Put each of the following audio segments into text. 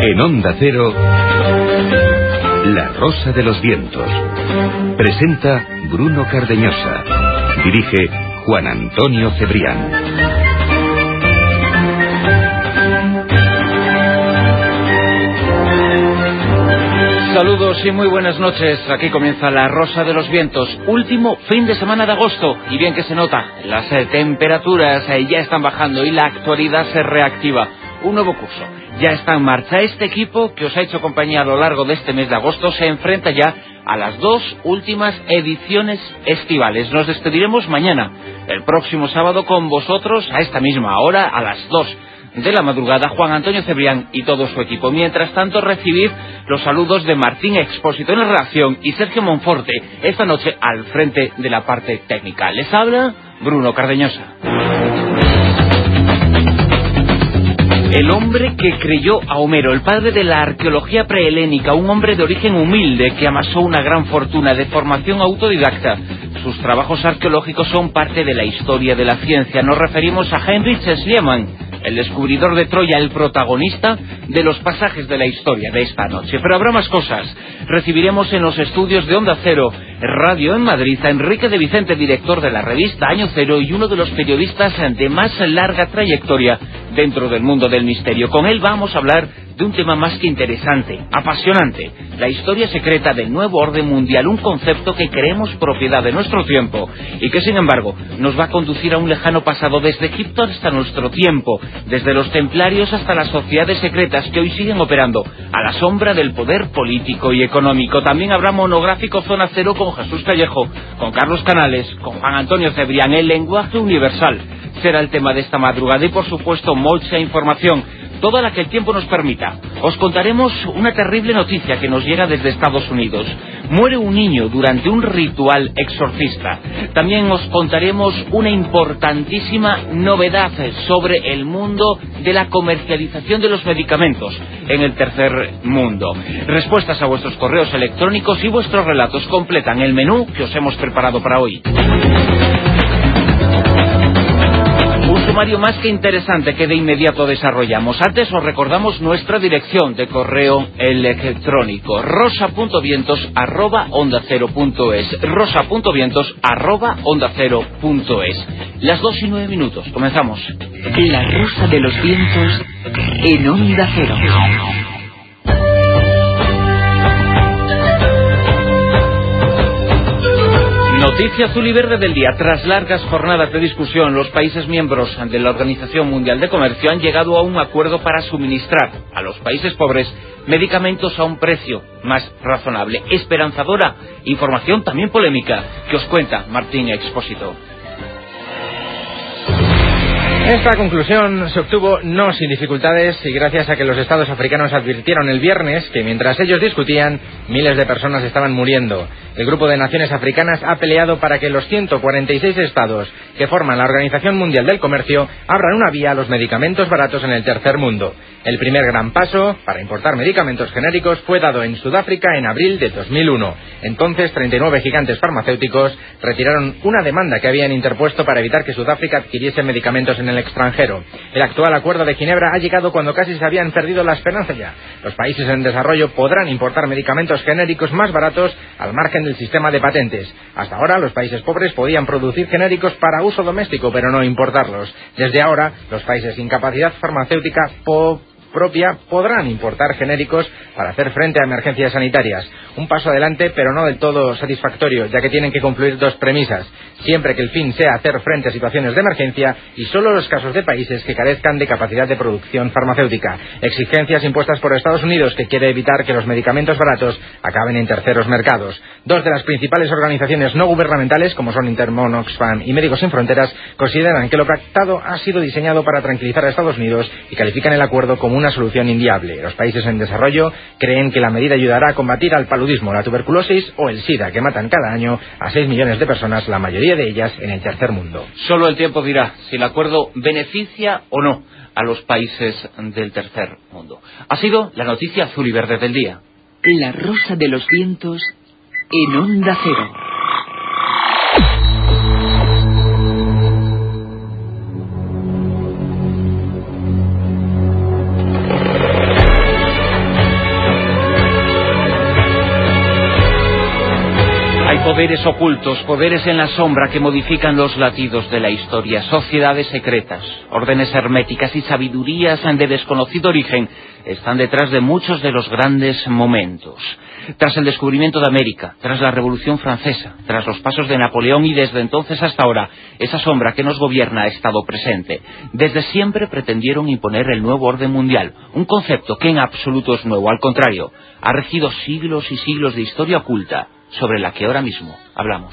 En Onda Cero, La Rosa de los Vientos. Presenta Bruno Cardeñosa. Dirige Juan Antonio Cebrián. Saludos y muy buenas noches. Aquí comienza La Rosa de los Vientos. Último fin de semana de agosto. Y bien que se nota, las temperaturas ya están bajando y la actualidad se reactiva. Un nuevo curso ya está en marcha. Este equipo que os ha hecho compañía a lo largo de este mes de agosto se enfrenta ya a las dos últimas ediciones estivales. Nos despediremos mañana, el próximo sábado, con vosotros a esta misma hora, a las 2 de la madrugada, Juan Antonio Cebrián y todo su equipo. Mientras tanto, recibid los saludos de Martín Expósito en la redacción y Sergio Monforte, esta noche al frente de la parte técnica. Les habla Bruno Cardeñosa. El hombre que creyó a Homero, el padre de la arqueología prehelénica, un hombre de origen humilde que amasó una gran fortuna de formación autodidacta. Sus trabajos arqueológicos son parte de la historia de la ciencia. Nos referimos a Heinrich Schliemann, el descubridor de Troya, el protagonista de los pasajes de la historia de esta noche. Pero habrá más cosas. Recibiremos en los estudios de Onda Cero Radio en Madrid a Enrique de Vicente, director de la revista Año Cero y uno de los periodistas de más larga trayectoria dentro del mundo del misterio. Con él vamos a hablar de un tema más que interesante, apasionante: la historia secreta del nuevo orden mundial, un concepto que creemos propiedad de nuestro tiempo y que sin embargo nos va a conducir a un lejano pasado, desde Egipto hasta nuestro tiempo, desde los templarios hasta las sociedades secretas que hoy siguen operando a la sombra del poder político y económico. También habrá monográfico Zona Cero con Jesús Callejo, con Carlos Canales, con Juan Antonio Cebrián. El lenguaje universal será el tema de esta madrugada y por supuesto mucha información, toda la que el tiempo nos permita. Os contaremos una terrible noticia que nos llega desde Estados Unidos. Muere un niño durante un ritual exorcista. También os contaremos una importantísima novedad sobre el mundo de la comercialización de los medicamentos en el tercer mundo. Respuestas a vuestros correos electrónicos y vuestros relatos completan el menú que os hemos preparado para hoy. Un sumario más que interesante que de inmediato desarrollamos. Antes os recordamos nuestra dirección de correo electrónico: rosa.vientos@ondacero.es, rosa.vientos@ondacero.es. Las 2:09. Comenzamos. La Rosa de los Vientos en Onda Cero. Noticia azul y verde del día. Tras largas jornadas de discusión, los países miembros de la Organización Mundial de Comercio han llegado a un acuerdo para suministrar a los países pobres medicamentos a un precio más razonable. Esperanzadora información, también polémica, que os cuenta Martín Expósito. Esta conclusión se obtuvo no sin dificultades y gracias a que los estados africanos advirtieron el viernes que mientras ellos discutían, miles de personas estaban muriendo. El Grupo de Naciones Africanas ha peleado para que los 146 estados que forman la Organización Mundial del Comercio abran una vía a los medicamentos baratos en el tercer mundo. El primer gran paso para importar medicamentos genéricos fue dado en Sudáfrica en abril de 2001. Entonces, 39 gigantes farmacéuticos retiraron una demanda que habían interpuesto para evitar que Sudáfrica adquiriese medicamentos en el extranjero. El actual acuerdo de Ginebra ha llegado cuando casi se habían perdido la esperanza ya. Los países en desarrollo podrán importar medicamentos genéricos más baratos al margen del sistema de patentes. Hasta ahora los países pobres podían producir genéricos para uso doméstico, pero no importarlos. Desde ahora, los países sin capacidad farmacéutica propia podrán importar genéricos para hacer frente a emergencias sanitarias. Un paso adelante, pero no del todo satisfactorio, ya que tienen que cumplir dos premisas: siempre que el fin sea hacer frente a situaciones de emergencia, y solo los casos de países que carezcan de capacidad de producción farmacéutica. Exigencias impuestas por Estados Unidos, que quiere evitar que los medicamentos baratos acaben en terceros mercados. Dos de las principales organizaciones no gubernamentales, como son Intermon, Oxfam y Médicos Sin Fronteras, consideran que lo pactado ha sido diseñado para tranquilizar a Estados Unidos y califican el acuerdo como una solución inviable. Los países en desarrollo creen que la medida ayudará a combatir al paludismo, la tuberculosis o el SIDA, que matan cada año a 6 millones de personas, la mayoría de ellas en el tercer mundo. Solo el tiempo dirá si el acuerdo beneficia o no a los países del tercer mundo. Ha sido la noticia azul y verde del día. La Rosa de los Vientos en Onda Cero. Poderes ocultos, poderes en la sombra que modifican los latidos de la historia, sociedades secretas, órdenes herméticas y sabidurías de desconocido origen están detrás de muchos de los grandes momentos. Tras el descubrimiento de América, tras la Revolución Francesa, tras los pasos de Napoleón y desde entonces hasta ahora, esa sombra que nos gobierna ha estado presente. Desde siempre pretendieron imponer el nuevo orden mundial, un concepto que en absoluto es nuevo, al contrario, ha regido siglos y siglos de historia oculta, sobre la que ahora mismo hablamos.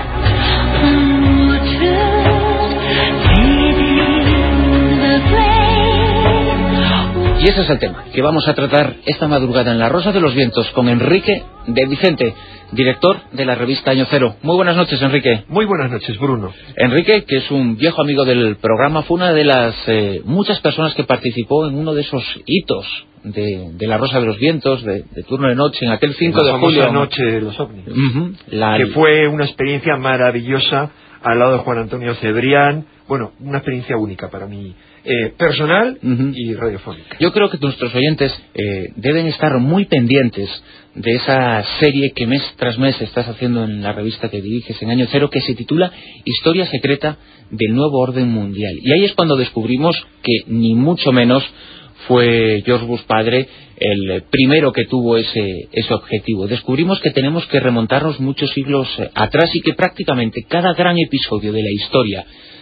Y ese es el tema que vamos a tratar esta madrugada en La Rosa de los Vientos con Enrique de Vicente, director de la revista Año Cero. Muy buenas noches, Enrique. Muy buenas noches, Bruno. Enrique, que es un viejo amigo del programa, fue una de las muchas personas que participó en uno de esos hitos de La Rosa de los Vientos, de Turno de Noche, en aquel 5 de julio. La noche de los ovnis. Que fue una experiencia maravillosa al lado de Juan Antonio Cebrián. Bueno, una experiencia única para mí, personal y radiofónica. Yo creo que nuestros oyentes deben estar muy pendientes de esa serie que mes tras mes estás haciendo en la revista que diriges en Año Cero, que se titula Historia Secreta del Nuevo Orden Mundial. Y ahí es cuando descubrimos que ni mucho menos fue George Bush padre el primero que tuvo ese objetivo. Descubrimos que tenemos que remontarnos muchos siglos atrás y que prácticamente cada gran episodio de la historia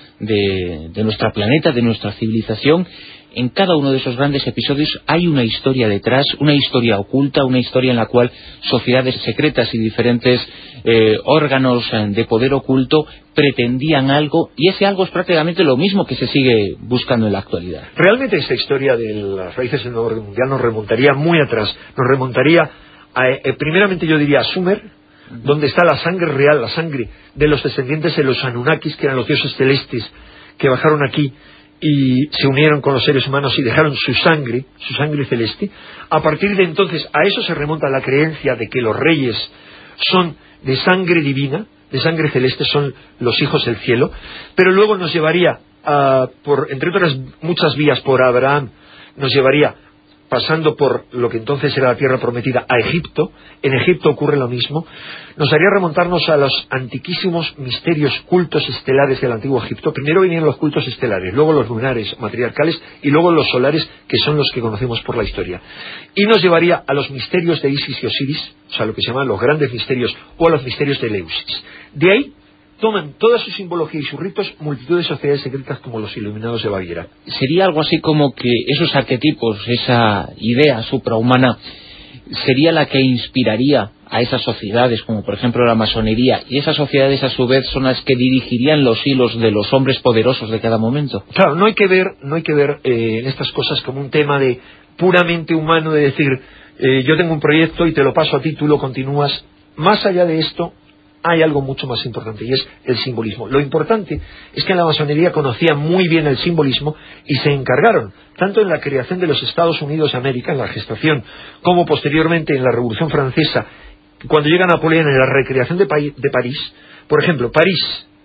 de nuestro planeta, de nuestra civilización, en cada uno de esos grandes episodios hay una historia detrás, una historia oculta, una historia en la cual sociedades secretas y diferentes órganos de poder oculto pretendían algo, y ese algo es prácticamente lo mismo que se sigue buscando en la actualidad. Realmente esta historia de las raíces del nuevo orden mundial nos remontaría muy atrás, nos remontaría primeramente yo diría a Sumer, donde está la sangre real, la sangre de los descendientes de los Anunnakis, que eran los dioses celestes que bajaron aquí y se unieron con los seres humanos y dejaron su sangre celeste. A partir de entonces a eso se remonta la creencia de que los reyes son de sangre divina, de sangre celeste, son los hijos del cielo, pero luego nos llevaría entre otras muchas vías, por Abraham, nos llevaría pasando por lo que entonces era la tierra prometida, a Egipto. En Egipto ocurre lo mismo. Nos haría remontarnos a los antiquísimos misterios cultos estelares del antiguo Egipto. Primero vinieron los cultos estelares, luego los lunares, matriarcales, y luego los solares, que son los que conocemos por la historia. Y nos llevaría a los misterios de Isis y Osiris, o sea, lo que se llaman los grandes misterios, o a los misterios de Eleusis. De ahí toman toda su simbología y sus ritos multitud de sociedades secretas como los iluminados de Baviera. Sería algo así como que esos arquetipos, esa idea suprahumana, sería la que inspiraría a esas sociedades, como por ejemplo la masonería, y esas sociedades a su vez son las que dirigirían los hilos de los hombres poderosos de cada momento. Claro, no hay que ver en estas cosas como un tema de puramente humano, de decir yo tengo un proyecto y te lo paso a ti, tú lo continúas. Más allá de esto hay algo mucho más importante, y es el simbolismo. Lo importante es que en la masonería conocían muy bien el simbolismo y se encargaron, tanto en la creación de los Estados Unidos de América, en la gestación, como posteriormente en la Revolución Francesa, cuando llega Napoleón, en la recreación de París. Por ejemplo, París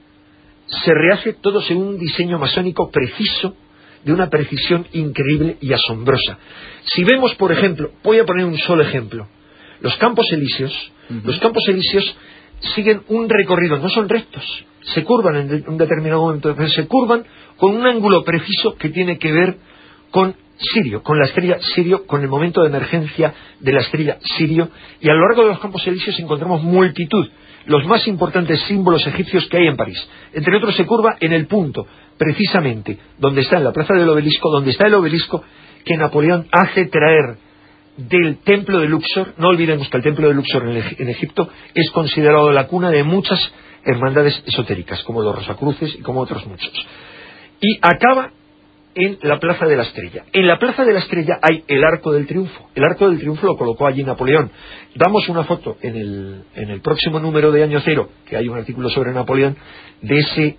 se rehace todo según un diseño masónico preciso, de una precisión increíble y asombrosa. Si vemos, por ejemplo, voy a poner un solo ejemplo, los Campos Elíseos. Los Campos Elíseos siguen un recorrido, no son rectos, se curvan en un determinado momento, pero se curvan con un ángulo preciso que tiene que ver con Sirio, con la estrella Sirio, con el momento de emergencia de la estrella Sirio, y a lo largo de los Campos Elíseos encontramos multitud, los más importantes símbolos egipcios que hay en París. Entre otros se curva en el punto, precisamente, donde está en la plaza del Obelisco, donde está el obelisco que Napoleón hace traer del templo de Luxor. No olvidemos que el templo de Luxor en Egipto es considerado la cuna de muchas hermandades esotéricas, como los Rosacruces y como otros muchos. Y acaba en la Plaza de la Estrella. En la Plaza de la Estrella hay el Arco del Triunfo. El Arco del Triunfo lo colocó allí Napoleón. Damos una foto en el próximo número de Año Cero, que hay un artículo sobre Napoleón, de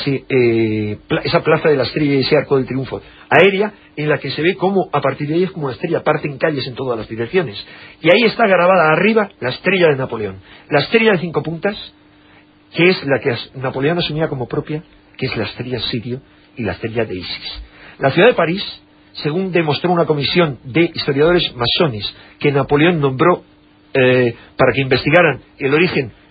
esa Plaza de la Estrella y ese Arco del Triunfo aérea, en la que se ve cómo a partir de ahí es como una estrella, parten calles en todas las direcciones. Y ahí está grabada arriba la estrella de Napoleón. La estrella de 5 puntas, que es la que Napoleón asumía como propia, que es la estrella Sirio y la estrella de Isis. La ciudad de París, según demostró una comisión de historiadores masones que Napoleón nombró para que investigaran el origen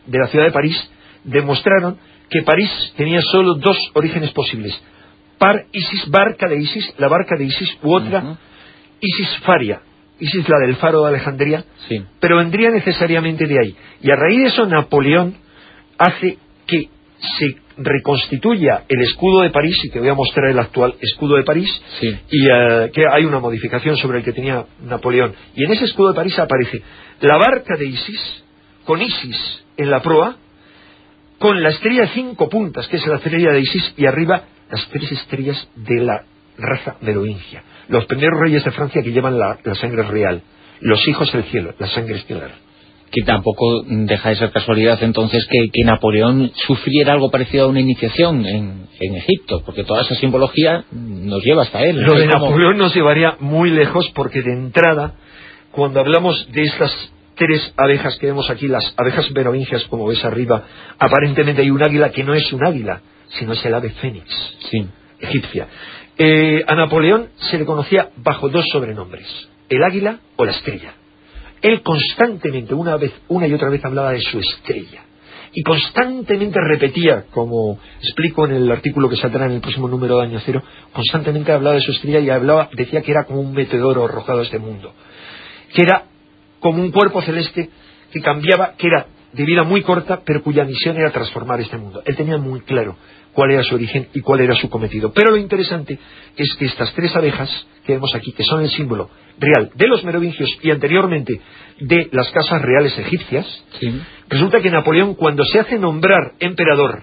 de la ciudad de París demostraron que París tenía solo dos orígenes posibles: Isis, barca de Isis, la barca de Isis, u otra, Isis Faria, Isis la del faro de Alejandría, sí, pero vendría necesariamente de ahí. Y a raíz de eso Napoleón hace que se reconstituya el escudo de París, y te voy a mostrar el actual escudo de París, sí, y que hay una modificación sobre el que tenía Napoleón. Y en ese escudo de París aparece la barca de Isis, con Isis en la proa, con la estrella de 5 puntas, que es la estrella de Isis, y arriba las 3 estrellas de la raza merovingia, los primeros reyes de Francia que llevan la sangre real, los hijos del cielo, la sangre estelar. Que tampoco deja de ser casualidad entonces que Napoleón sufriera algo parecido a una iniciación en Egipto, porque toda esa simbología nos lleva hasta él. Lo de Napoleón nos llevaría muy lejos, porque de entrada, cuando hablamos de estas 3 abejas que vemos aquí, las abejas merovingias, como ves arriba, aparentemente hay un águila que no es un águila, sino es el ave fénix, sí, egipcia. A Napoleón se le conocía bajo 2 sobrenombres: el águila o la estrella. Él constantemente, una y otra vez, hablaba de su estrella, y constantemente repetía, como explico en el artículo que saldrá en el próximo número de Año Cero, constantemente hablaba de su estrella, y decía que era como un meteoro arrojado a este mundo, que era como un cuerpo celeste que cambiaba, que era de vida muy corta, pero cuya misión era transformar este mundo. Él tenía muy claro cuál era su origen y cuál era su cometido. Pero lo interesante es que estas 3 abejas que vemos aquí, que son el símbolo real de los merovingios y anteriormente de las casas reales egipcias, sí, resulta que Napoleón, cuando se hace nombrar emperador,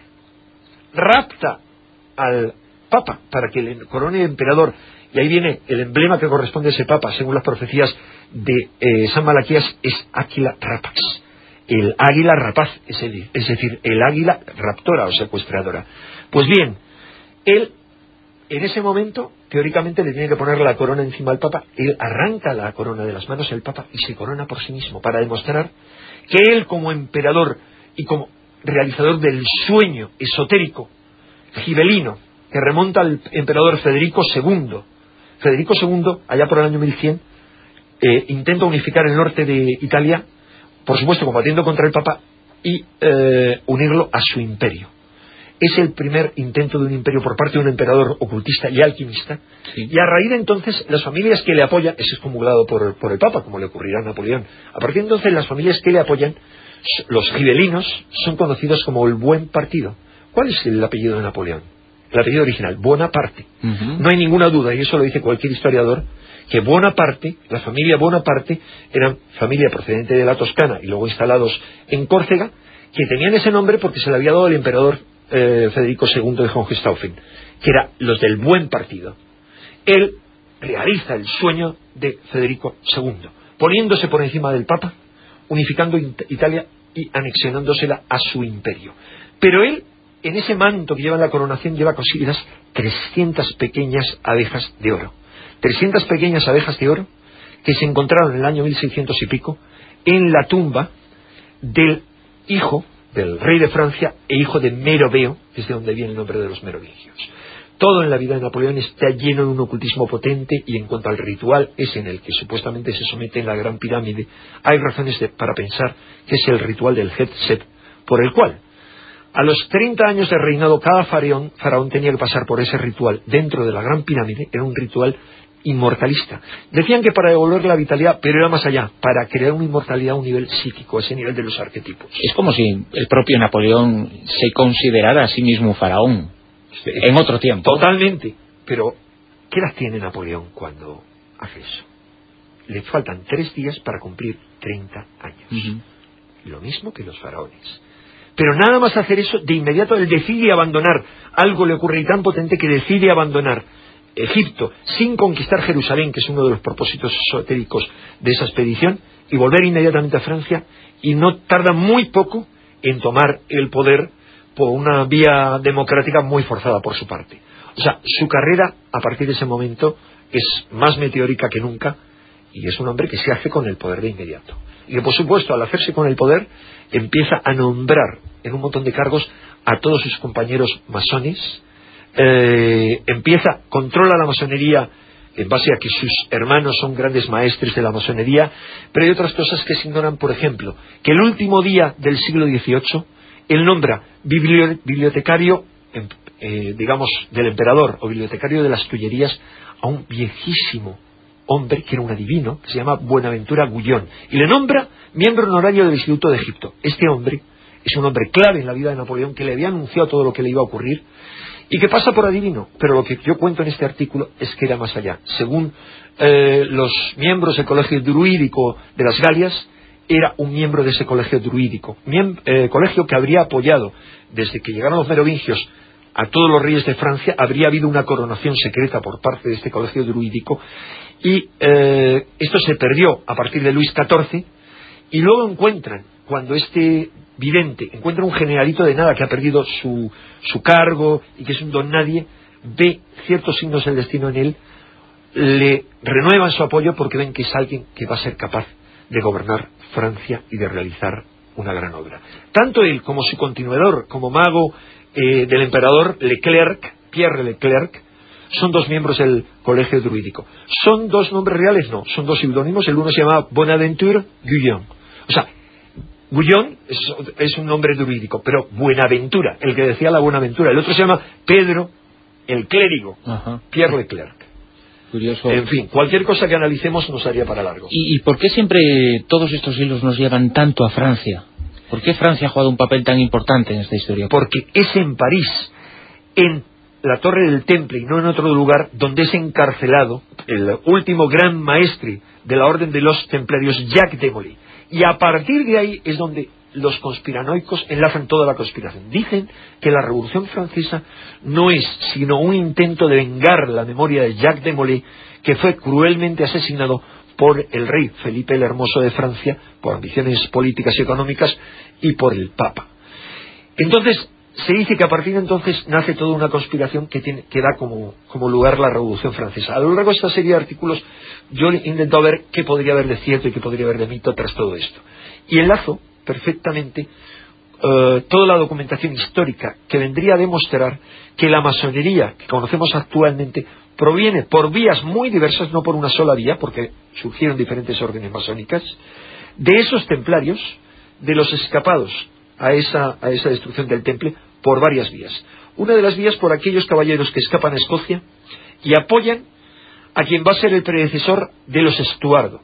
rapta al papa para que le corone emperador, y ahí viene el emblema que corresponde a ese papa, según las profecías de San Malaquías, es Áquila Rapax, el águila rapaz, es decir, el águila raptora o secuestradora. Pues bien, él en ese momento teóricamente le tiene que poner la corona encima al papa. Él arranca la corona de las manos del papa y se corona por sí mismo, para demostrar que él, como emperador y como realizador del sueño esotérico gibelino que remonta al emperador Federico II, allá por el año 1100, intenta unificar el norte de Italia, por supuesto combatiendo contra el Papa, y unirlo a su imperio. Es el primer intento de un imperio por parte de un emperador ocultista y alquimista, sí. Y a raíz de entonces las familias que le apoyan, es excomulgado por el Papa, como le ocurrirá a Napoleón. A partir de entonces las familias que le apoyan, los gibelinos, son conocidos como el Buen Partido. ¿Cuál es el apellido de Napoleón? El apellido original, Bonaparte. No hay ninguna duda, y eso lo dice cualquier historiador, que Bonaparte, la familia Bonaparte, eran familia procedente de la Toscana y luego instalados en Córcega, que tenían ese nombre porque se le había dado el emperador Federico II de Hohenstaufen, que era los del Buen Partido. Él realiza el sueño de Federico II, poniéndose por encima del Papa, unificando Italia y anexionándosela a su imperio. Pero él, en ese manto que lleva en la coronación, lleva consigo 300 pequeñas abejas de oro. 300 pequeñas abejas de oro que se encontraron en el año 1600 y pico en la tumba del hijo del rey de Francia e hijo de Meroveo, que es de donde viene el nombre de los merovingios. Todo en la vida de Napoleón está lleno de un ocultismo potente, y en cuanto al ritual es en el que supuestamente se somete en la Gran Pirámide, hay razones para pensar que es el ritual del Het-Set, por el cual a los 30 años de reinado cada faraón tenía que pasar por ese ritual dentro de la Gran Pirámide. Era un ritual inmortalista. Decían que para devolver la vitalidad, pero era más allá, para crear una inmortalidad a un nivel psíquico, a ese nivel de los arquetipos. Es como si el propio Napoleón se considerara a sí mismo un faraón, en otro tiempo. Totalmente. Pero, ¿qué edad tiene Napoleón cuando hace eso? Le faltan 3 días para cumplir 30 años. Lo mismo que los faraones. Pero nada más hacer eso, de inmediato él decide abandonar. Algo le ocurre tan potente que decide abandonar Egipto sin conquistar Jerusalén, que es uno de los propósitos esotéricos de esa expedición, y volver inmediatamente a Francia, y no tarda muy poco en tomar el poder por una vía democrática muy forzada por su parte. O sea, su carrera a partir de ese momento es más meteórica que nunca, y es un hombre que se hace con el poder de inmediato. Y que, por supuesto, al hacerse con el poder, empieza a nombrar en un montón de cargos a todos sus compañeros masones, controla la masonería en base a que sus hermanos son grandes maestres de la masonería, pero hay otras cosas que se ignoran. Por ejemplo, que el último día del siglo XVIII él nombra bibliotecario, digamos, del emperador, o bibliotecario de las Tullerías, a un viejísimo hombre que era un adivino, que se llama Buenaventura Gullón, y le nombra miembro honorario del Instituto de Egipto. Este hombre es un hombre clave en la vida de Napoleón, que le había anunciado todo lo que le iba a ocurrir, y que pasa por adivino, pero lo que yo cuento en este artículo es que era más allá. Según los miembros del colegio druídico de las Galias, era un miembro de ese colegio druídico, colegio que habría apoyado, desde que llegaron los merovingios, a todos los reyes de Francia. Habría habido una coronación secreta por parte de este colegio druídico, y esto se perdió a partir de Luis XIV, y luego encuentran, cuando este vidente encuentra un generalito de nada que ha perdido su cargo y que es un don nadie, ve ciertos signos del destino en él, le renuevan su apoyo porque ven que es alguien que va a ser capaz de gobernar Francia y de realizar una gran obra. Tanto él como su continuador, como mago del emperador, Pierre Leclerc, son dos miembros del colegio druídico. ¿Son dos nombres reales? No, son dos seudónimos. El uno se llama Bonaventure Guillon. O sea, Guillon es un nombre druídico, pero Buenaventura, el que decía la Buenaventura. El otro se llama Pedro, el clérigo. Ajá. Pierre Leclerc. Curioso. En fin, cualquier cosa que analicemos nos haría para largo. ¿Y por qué siempre todos estos hilos nos llevan tanto a Francia? ¿Por qué Francia ha jugado un papel tan importante en esta historia? Porque es en París, en la Torre del Temple y no en otro lugar, donde es encarcelado el último gran maestre de la Orden de los Templarios, Jacques de Molay. Y a partir de ahí es donde los conspiranoicos enlazan toda la conspiración. Dicen que la Revolución Francesa no es sino un intento de vengar la memoria de Jacques de Molay, que fue cruelmente asesinado por el rey Felipe el Hermoso de Francia, por ambiciones políticas y económicas, y por el Papa. Entonces, se dice que a partir de entonces nace toda una conspiración que da como lugar la Revolución Francesa. A lo largo de esta serie de artículos yo he intentado ver qué podría haber de cierto y qué podría haber de mito tras todo esto. Y enlazo perfectamente toda la documentación histórica que vendría a demostrar que la masonería que conocemos actualmente proviene por vías muy diversas, no por una sola vía, porque surgieron diferentes órdenes masónicas, de esos templarios, de los escapados a esa destrucción del temple, por varias vías. Una de las vías por aquellos caballeros que escapan a Escocia y apoyan a quien va a ser el predecesor de los Estuardo.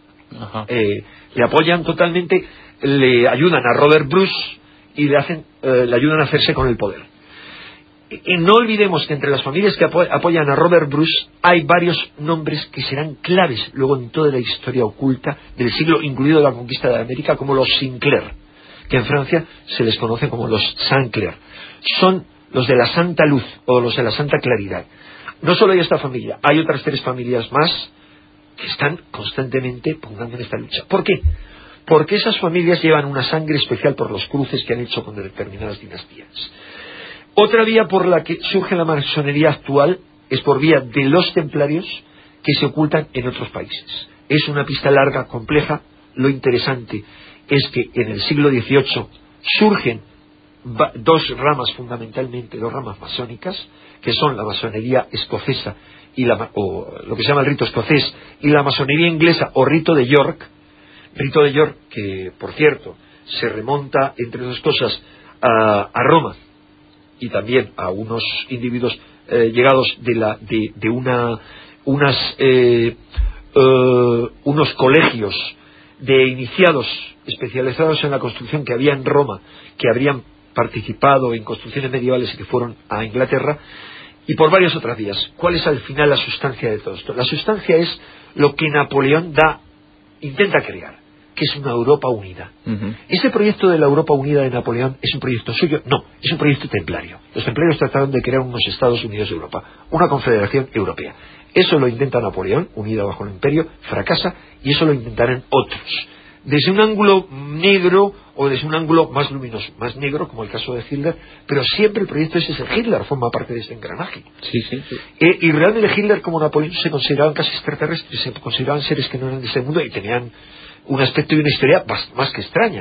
Le apoyan totalmente, le ayudan a Robert Bruce y le ayudan a hacerse con el poder. Y no olvidemos que entre las familias que apoyan a Robert Bruce hay varios nombres que serán claves luego en toda la historia oculta del siglo, incluido la conquista de América, como los Sinclair, que en Francia se les conoce como los Saint-Clair. Son los de la Santa Luz o los de la Santa Claridad. No solo hay esta familia, hay otras 3 familias más que están constantemente pugnando en esta lucha. ¿Por qué? Porque esas familias llevan una sangre especial por los cruces que han hecho con determinadas dinastías. Otra vía por la que surge la masonería actual es por vía de los templarios que se ocultan en otros países. Es una pista larga, compleja. Lo interesante es que en el siglo XVIII surgen dos ramas fundamentalmente, 2 ramas masónicas, que son la masonería escocesa o lo que se llama el rito escocés, y la masonería inglesa o rito de York, que por cierto se remonta, entre otras cosas, a Roma y también a unos individuos llegados de unos colegios de iniciados especializados en la construcción que había en Roma, que habrían participado en construcciones medievales y que fueron a Inglaterra, y por varias otras vías. ¿Cuál es al final la sustancia de todo esto? La sustancia es lo que Napoleón intenta crear, que es una Europa unida. Ese proyecto de la Europa unida de Napoleón es un proyecto suyo, no, es un proyecto templario. Los templarios trataron de crear unos Estados Unidos de Europa, una confederación europea. Eso lo intenta Napoleón, unida bajo el imperio, fracasa, y eso lo intentarán otros, desde un ángulo negro o desde un ángulo más luminoso, más negro, como el caso de Hitler, pero siempre el proyecto ese es el Hitler, forma parte de ese engranaje. Sí. Y realmente Hitler como Napoleón se consideraban casi extraterrestres, se consideraban seres que no eran de ese mundo y tenían un aspecto y una historia más que extraña.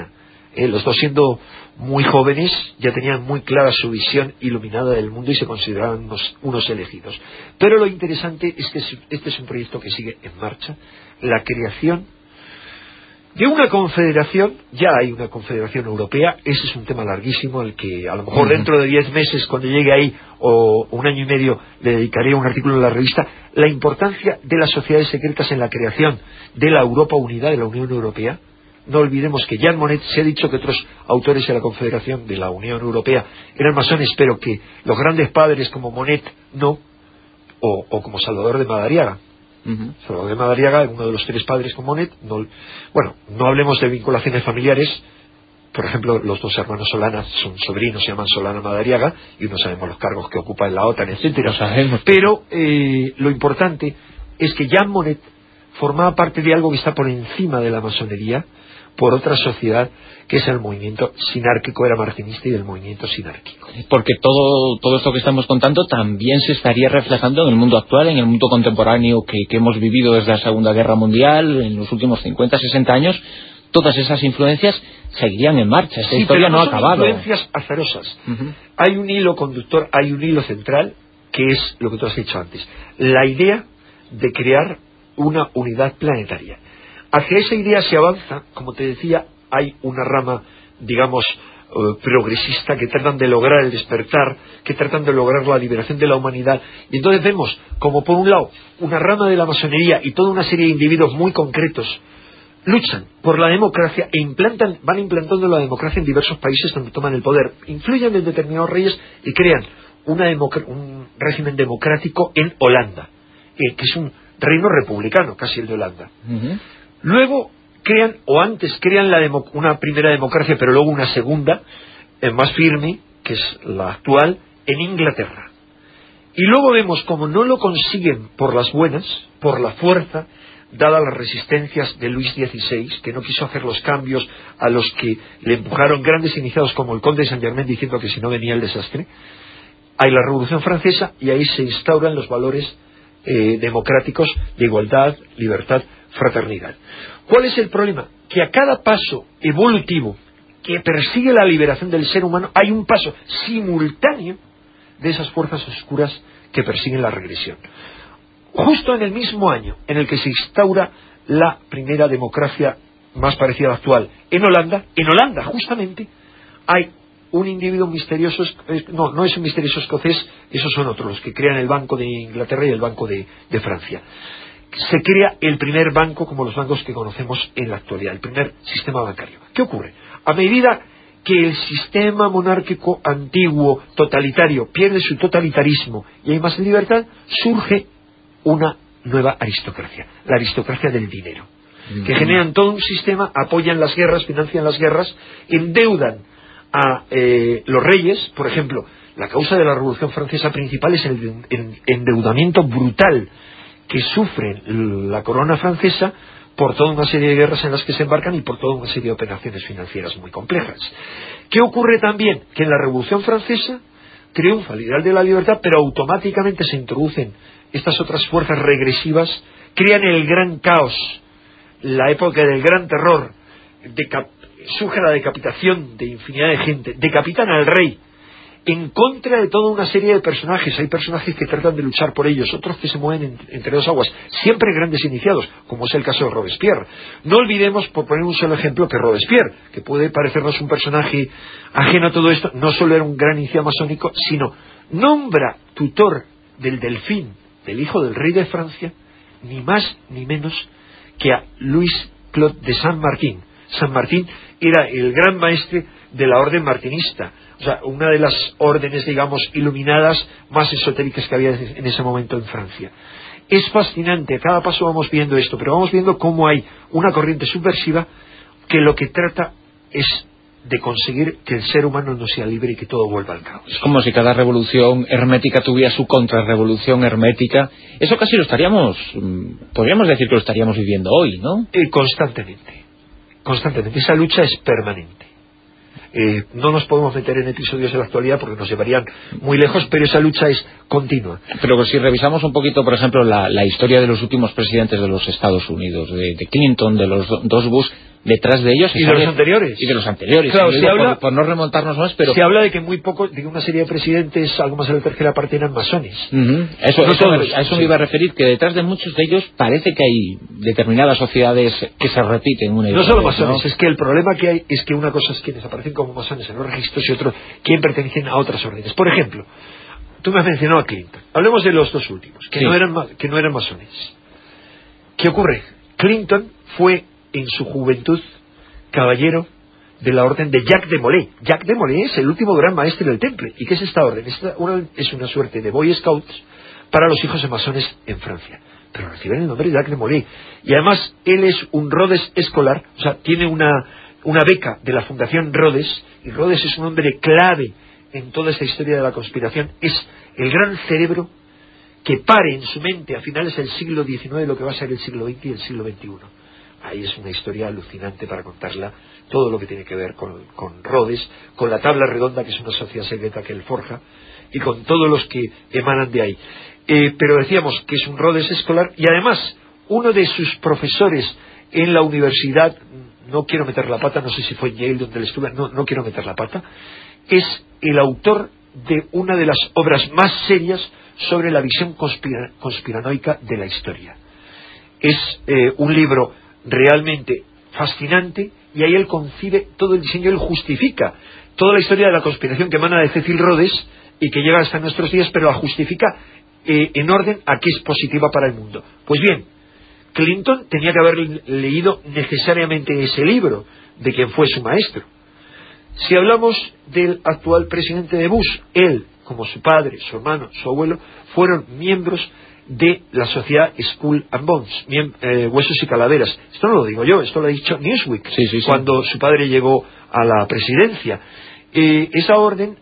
Los dos, siendo muy jóvenes, ya tenían muy clara su visión iluminada del mundo y se consideraban unos elegidos. Pero lo interesante es que este es un proyecto que sigue en marcha, la creación de una confederación. Ya hay una confederación europea. Ese es un tema larguísimo, al que a lo mejor dentro de 10 meses, cuando llegue ahí, o un año y medio, le dedicaré un artículo en la revista. La importancia de las sociedades secretas en la creación de la Europa unida, de la Unión Europea. No olvidemos que Jean Monnet, se ha dicho que otros autores de la Confederación de la Unión Europea eran masones, pero que los grandes padres como Monnet no, o como Salvador de Madariaga. Salvador de Madariaga, uno de los 3 padres con Monnet. No hablemos de vinculaciones familiares. Por ejemplo, los 2 hermanos Solana son sobrinos, se llaman Solana Madariaga, y no sabemos los cargos que ocupa en la OTAN, etcétera. Pero lo importante es que Jean Monnet formaba parte de algo que está por encima de la masonería, por otra sociedad, que es el movimiento sinárquico. Era martinista y del movimiento sinárquico. Porque todo esto que estamos contando también se estaría reflejando en el mundo actual, en el mundo contemporáneo que hemos vivido desde la Segunda Guerra Mundial, en los últimos 50, 60 años. Todas esas influencias seguirían en marcha. Esta historia no ha acabado. Influencias azarosas. Hay un hilo conductor, hay un hilo central, que es lo que tú has dicho antes: la idea de crear una unidad planetaria. Hacia esa idea se avanza, como te decía. Hay una rama, digamos, progresista, que tratan de lograr el despertar, que tratan de lograr la liberación de la humanidad. Y entonces vemos como, por un lado, una rama de la masonería y toda una serie de individuos muy concretos luchan por la democracia e van implantando la democracia en diversos países donde toman el poder, influyen en determinados reyes y crean un régimen democrático en Holanda, que es un reino republicano, casi el de Holanda. Luego crean una primera democracia, pero luego una segunda, más firme, que es la actual, en Inglaterra. Y luego vemos como no lo consiguen por las buenas, por la fuerza, dadas las resistencias de Luis XVI, que no quiso hacer los cambios a los que le empujaron grandes iniciados como el conde de Saint-Germain, diciendo que si no venía el desastre. Hay la Revolución Francesa, y ahí se instauran los valores democráticos de igualdad, libertad, fraternidad. ¿Cuál es el problema? Que a cada paso evolutivo que persigue la liberación del ser humano, hay un paso simultáneo de esas fuerzas oscuras que persiguen la regresión. Justo en el mismo año en el que se instaura la primera democracia más parecida a la actual en Holanda justamente, hay un individuo misterioso, no es un misterioso escocés, esos son otros, los que crean el Banco de Inglaterra y el Banco de Francia. Se crea el primer banco, como los bancos que conocemos en la actualidad, el primer sistema bancario. ¿Qué ocurre? A medida que el sistema monárquico antiguo, totalitario, pierde su totalitarismo y hay más libertad, surge una nueva aristocracia, la aristocracia del dinero, que generan todo un sistema, apoyan las guerras, financian las guerras, endeudan a los reyes. Por ejemplo, la causa de la Revolución Francesa principal es el endeudamiento brutal que sufre la corona francesa por toda una serie de guerras en las que se embarcan y por toda una serie de operaciones financieras muy complejas. ¿Qué ocurre también? Que en la Revolución Francesa triunfa el ideal de la libertad, pero automáticamente se introducen estas otras fuerzas regresivas, crean el gran caos, la época del gran terror, surge la decapitación de infinidad de gente, decapitan al rey, en contra de toda una serie de personajes. Hay personajes que tratan de luchar por ellos, otros que se mueven entre dos aguas, siempre grandes iniciados, como es el caso de Robespierre. No olvidemos, por poner un solo ejemplo, que Robespierre, que puede parecernos un personaje ajeno a todo esto, no solo era un gran iniciado masónico, sino nombra tutor del Delfín, del hijo del rey de Francia, ni más ni menos que a Louis Claude de Saint-Martin. Saint-Martin era el gran maestre de la orden martinista, o sea, una de las órdenes, digamos, iluminadas más esotéricas que había en ese momento en Francia. Es fascinante, a cada paso vamos viendo esto, pero vamos viendo cómo hay una corriente subversiva que lo que trata es de conseguir que el ser humano no sea libre y que todo vuelva al caos. Es como si cada revolución hermética tuviera su contrarrevolución hermética. Eso casi lo podríamos decir que lo estaríamos viviendo hoy, ¿no? Constantemente. Esa lucha es permanente. No nos podemos meter en episodios de la actualidad porque nos llevarían muy lejos, pero esa lucha es continua. Pero si revisamos un poquito, por ejemplo, la historia de los últimos presidentes de los Estados Unidos, de Clinton, de los dos Bush, detrás de ellos. Y de los anteriores. Y de los anteriores. Claro, se habla, por no remontarnos más, pero... Se habla de que muy poco, de una serie de presidentes, algo más de la tercera parte, eran masones. A eso me iba a referir, que detrás de muchos de ellos parece que hay determinadas sociedades que se repiten una y otra vez. No solo masones, es que el problema que hay es que una cosa es quienes aparecen como masones en los registros y otro quien pertenecen a otras órdenes. Por ejemplo, tú me has mencionado a Clinton. Hablemos de los dos últimos, que no eran masones. ¿Qué ocurre? Clinton fue en su juventud caballero de la orden de Jacques de Molay. Jacques de Molay es el último gran maestre del Temple. ¿Y qué es esta orden? Esta es una suerte de Boy Scouts para los hijos de masones en Francia. Pero reciben el nombre de Jacques de Molay. Y además, él es un Rhodes escolar, o sea, tiene una beca de la Fundación Rhodes, y Rhodes es un hombre clave en toda esta historia de la conspiración. Es el gran cerebro que pare en su mente a finales del siglo XIX lo que va a ser el siglo XX y el siglo XXI. Ahí es una historia alucinante para contarla, todo lo que tiene que ver con Rhodes, con la tabla redonda, que es una sociedad secreta que él forja, y con todos los que emanan de ahí. Pero decíamos que es un Rhodes escolar, y además uno de sus profesores en la universidad, no quiero meter la pata, no sé si fue en Yale donde él estuvo, no quiero meter la pata, es el autor de una de las obras más serias sobre la visión conspiranoica de la historia. Es un libro realmente fascinante, y ahí él concibe todo el diseño, él justifica toda la historia de la conspiración que emana de Cecil Rhodes y que llega hasta nuestros días, pero la justifica en orden a que es positiva para el mundo. Pues bien, Clinton tenía que haber leído necesariamente ese libro de quien fue su maestro. Si hablamos del actual presidente de Bush, él, como su padre, su hermano, su abuelo, fueron miembros de la sociedad Skull and Bones, Huesos y Calaveras. Esto no lo digo yo, esto lo ha dicho Newsweek, cuando su padre llegó a la presidencia. Esa orden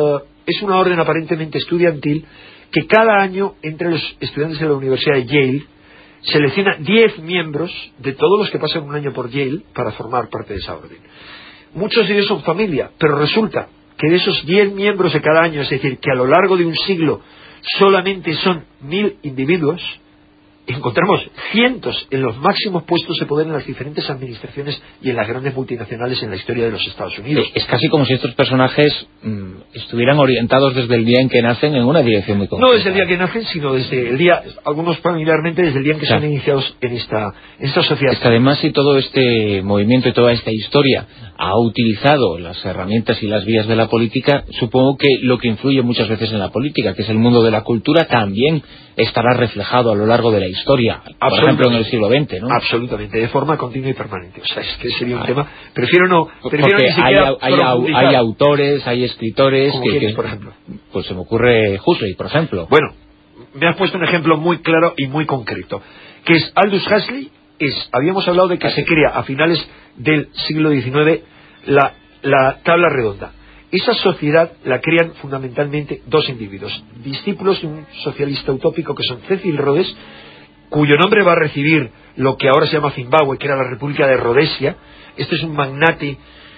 es una orden aparentemente estudiantil que cada año entre los estudiantes de la Universidad de Yale selecciona 10 miembros de todos los que pasan un año por Yale para formar parte de esa orden. Muchos de ellos son familia, pero resulta que de esos 10 miembros de cada año, es decir, que a lo largo de un siglo solamente son 1000 individuos, encontramos cientos en los máximos puestos de poder en las diferentes administraciones y en las grandes multinacionales en la historia de los Estados Unidos. Es casi como si estos personajes estuvieran orientados desde el día en que nacen en una dirección muy concreta. No desde el día que nacen, sino desde el día, algunos familiarmente desde el día en que son iniciados en esta sociedad. Es que además, si todo este movimiento y toda esta historia ha utilizado las herramientas y las vías de la política, supongo que lo que influye muchas veces en la política, que es el mundo de la cultura, también estará reflejado a lo largo de la historia, por ejemplo en el siglo XX, ¿no? Absolutamente, de forma continua y permanente. O sea, es que sería un tema... Prefiero porque ni siquiera hay autores, hay escritores que por ejemplo, pues se me ocurre Huxley, por ejemplo. Bueno, me has puesto un ejemplo muy claro y muy concreto, que es Aldous Huxley. Habíamos hablado de que se crea a finales del siglo XIX la tabla redonda. Esa sociedad la crean fundamentalmente dos individuos, discípulos de un socialista utópico que son Cecil Rhodes, cuyo nombre va a recibir lo que ahora se llama Zimbabue, que era la República de Rhodesia. Este es un magnate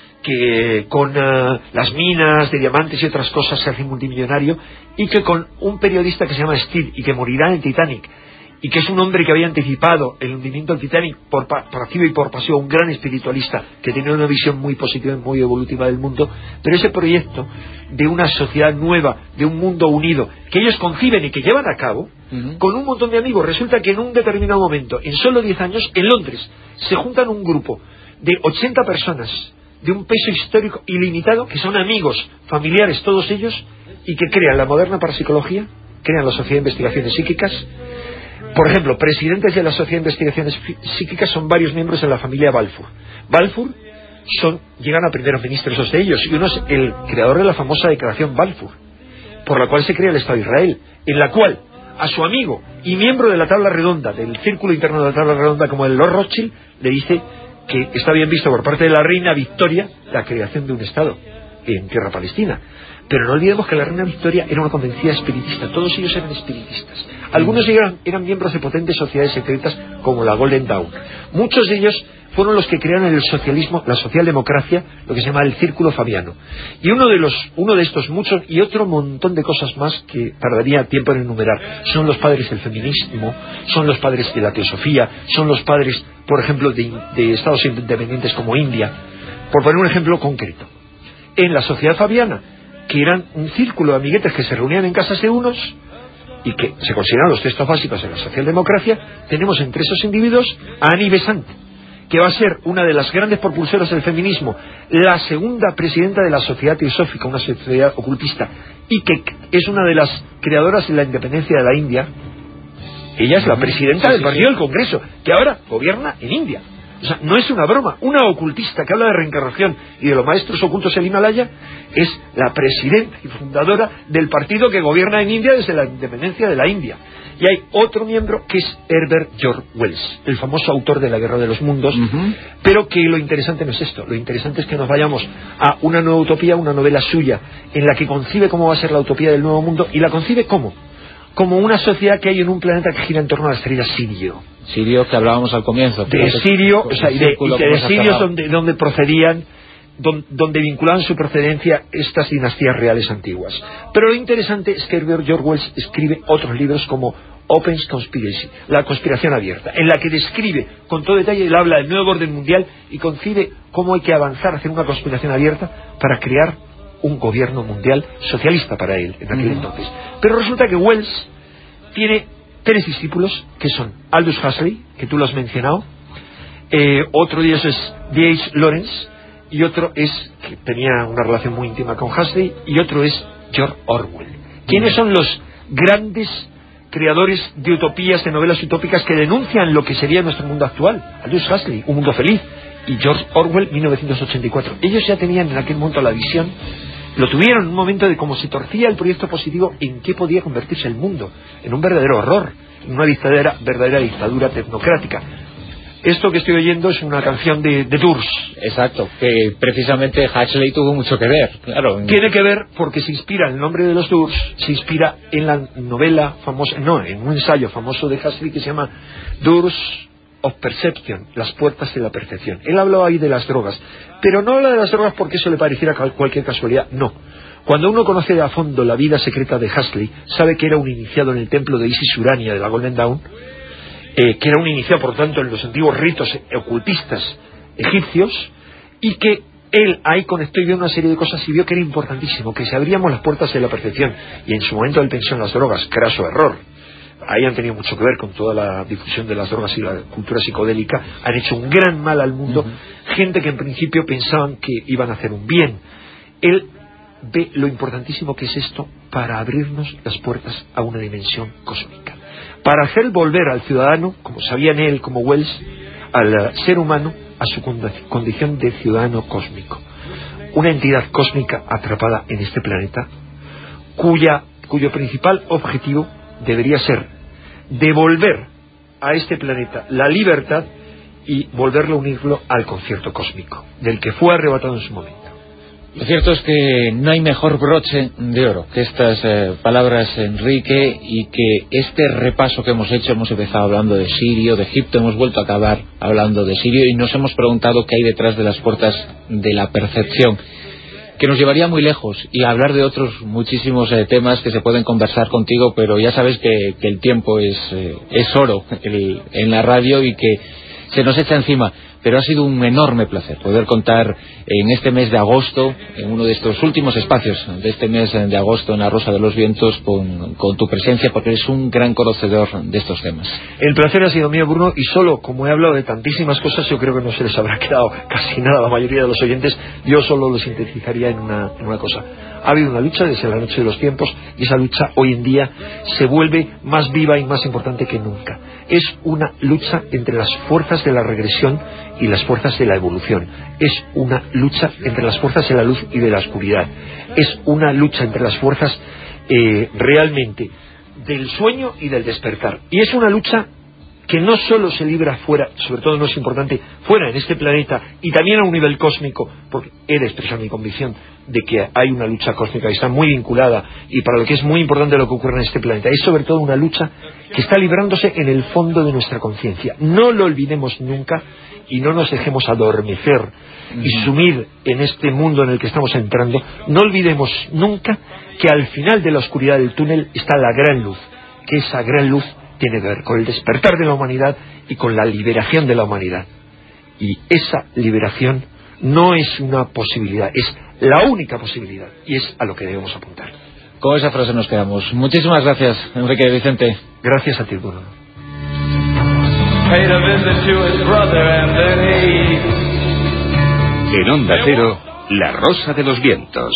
que con las minas de diamantes y otras cosas se hace multimillonario, y que con un periodista que se llama Steele y que morirá en el Titanic, y que es un hombre que había anticipado el hundimiento del Titanic por activa y por pasiva, un gran espiritualista que tenía una visión muy positiva y muy evolutiva del mundo. Pero ese proyecto de una sociedad nueva, de un mundo unido, que ellos conciben y que llevan a cabo, con un montón de amigos, resulta que en un determinado momento, en solo 10 años, en Londres, se juntan un grupo de 80 personas, de un peso histórico ilimitado, que son amigos, familiares, todos ellos, y que crean la moderna parapsicología, crean la Sociedad de Investigaciones Psíquicas. Por ejemplo, presidentes de la Sociedad de Investigaciones Psíquicas son varios miembros de la familia Balfour. Balfour llegan a primeros ministros, dos de ellos, y uno es el creador de la famosa Declaración Balfour, por la cual se crea el Estado de Israel, en la cual a su amigo y miembro de la tabla redonda, del círculo interno de la tabla redonda, como el Lord Rothschild, le dice que está bien visto por parte de la reina Victoria la creación de un Estado en tierra palestina. Pero no olvidemos que la reina Victoria era una convencida espiritista, todos ellos eran espiritistas. Algunos eran miembros de potentes sociedades secretas como la Golden Dawn. Muchos de ellos fueron los que crearon el socialismo, la socialdemocracia, lo que se llama el Círculo Fabiano. Y uno de estos muchos, y otro montón de cosas más que tardaría tiempo en enumerar, son los padres del feminismo, son los padres de la teosofía, son los padres, por ejemplo, de estados independientes como India, por poner un ejemplo concreto. En la sociedad fabiana, que eran un círculo de amiguetes que se reunían en casas de unos y que se consideran los textos básicos de la socialdemocracia, tenemos entre esos individuos a Annie Besant, que va a ser una de las grandes propulsoras del feminismo, la segunda presidenta de la Sociedad Teosófica, una sociedad ocultista, y que es una de las creadoras de la independencia de la India. Ella es la presidenta del partido del Congreso, que ahora gobierna en India. O sea, no es una broma. Una ocultista que habla de reencarnación y de los maestros ocultos en Himalaya es la presidenta y fundadora del partido que gobierna en India desde la independencia de la India. Y hay otro miembro que es Herbert George Wells, el famoso autor de La Guerra de los Mundos, pero que lo interesante no es esto. Lo interesante es que nos vayamos a una nueva utopía, una novela suya, en la que concibe cómo va a ser la utopía del nuevo mundo, y la concibe como una sociedad que hay en un planeta que gira en torno a la estrella Sirio. Sirio, que hablábamos al comienzo. De Sirio, o sea, y de Sirio donde procedían, donde vinculaban su procedencia estas dinastías reales antiguas. Pero lo interesante es que Herbert George Wells escribe otros libros como Open Conspiracy, la conspiración abierta, en la que describe con todo detalle, él habla del nuevo orden mundial y concibe cómo hay que avanzar hacia una conspiración abierta para crear un gobierno mundial socialista para él en aquel entonces. Pero resulta que Wells tiene 3 discípulos, que son Aldous Huxley, que tú lo has mencionado, otro de ellos es D.H. Lawrence, y otro es, que tenía una relación muy íntima con Huxley, y otro es George Orwell. ¿Quiénes son los grandes creadores de utopías, de novelas utópicas que denuncian lo que sería nuestro mundo actual? Aldous Huxley, Un mundo feliz, y George Orwell, 1984. Ellos ya tenían en aquel momento la visión, lo tuvieron en un momento de cómo se torcía el proyecto positivo, en qué podía convertirse el mundo, en un verdadero horror, en una verdadera dictadura tecnocrática. Esto que estoy oyendo es una canción de Doors. Exacto, que precisamente Huxley tuvo mucho que ver, claro. Tiene que ver porque se inspira, el nombre de los Doors se inspira en la novela famosa, en un ensayo famoso de Huxley que se llama Doors of Perception, las puertas de la percepción. Él habló ahí de las drogas, pero no habla de las drogas porque eso le pareciera cualquier casualidad, no. Cuando uno conoce a fondo la vida secreta de Huxley, sabe que era un iniciado en el templo de Isis Urania de la Golden Dawn, que era un iniciado por tanto en los antiguos ritos ocultistas egipcios, y que él ahí conectó y vio una serie de cosas y vio que era importantísimo, que si abríamos las puertas de la percepción, y en su momento él pensó en las drogas, craso error. Ahí han tenido mucho que ver con toda la difusión de las drogas y la cultura psicodélica, han hecho un gran mal al mundo, gente que en principio pensaban que iban a hacer un bien. Él ve lo importantísimo que es esto para abrirnos las puertas a una dimensión cósmica, para hacer volver al ciudadano, como sabían él, como Wells, al ser humano, a su condición de ciudadano cósmico, una entidad cósmica atrapada en este planeta, cuyo principal objetivo debería ser devolver a este planeta la libertad y volverlo a unirlo al concierto cósmico, del que fue arrebatado en su momento. Lo cierto es que no hay mejor broche de oro que estas palabras, Enrique, y que este repaso que hemos hecho, hemos empezado hablando de Sirio, de Egipto, hemos vuelto a acabar hablando de Sirio y nos hemos preguntado qué hay detrás de las puertas de la percepción, que nos llevaría muy lejos y a hablar de otros muchísimos temas que se pueden conversar contigo, pero ya sabes que el tiempo es oro en la radio y que se nos echa encima. Pero ha sido un enorme placer poder contar en este mes de agosto, en uno de estos últimos espacios de este mes de agosto en La Rosa de los Vientos, con tu presencia, porque eres un gran conocedor de estos temas. El placer ha sido mío, Bruno, y solo, como he hablado de tantísimas cosas, yo creo que no se les habrá quedado casi nada a la mayoría de los oyentes. Yo solo lo sintetizaría en una cosa. Ha habido una lucha desde la noche de los tiempos, y esa lucha hoy en día se vuelve más viva y más importante que nunca. Es una lucha entre las fuerzas de la regresión y las fuerzas de la evolución. Es una lucha entre las fuerzas de la luz y de la oscuridad. Es una lucha entre las fuerzas realmente del sueño y del despertar. Y es una lucha que no solo se libra fuera, sobre todo no es importante, fuera en este planeta y también a un nivel cósmico, porque he de expresar mi convicción de que hay una lucha cósmica y está muy vinculada, y para lo que es muy importante lo que ocurre en este planeta, es sobre todo una lucha que está librándose en el fondo de nuestra conciencia. No lo olvidemos nunca y no nos dejemos adormecer y sumir en este mundo en el que estamos entrando. No olvidemos nunca que al final de la oscuridad del túnel está la gran luz, que esa gran luz tiene que ver con el despertar de la humanidad y con la liberación de la humanidad. Y esa liberación no es una posibilidad, es la única posibilidad, y es a lo que debemos apuntar. Con esa frase nos quedamos. Muchísimas gracias, Enrique Vicente. Gracias a ti, Bruno. En Onda Cero, La Rosa de los Vientos.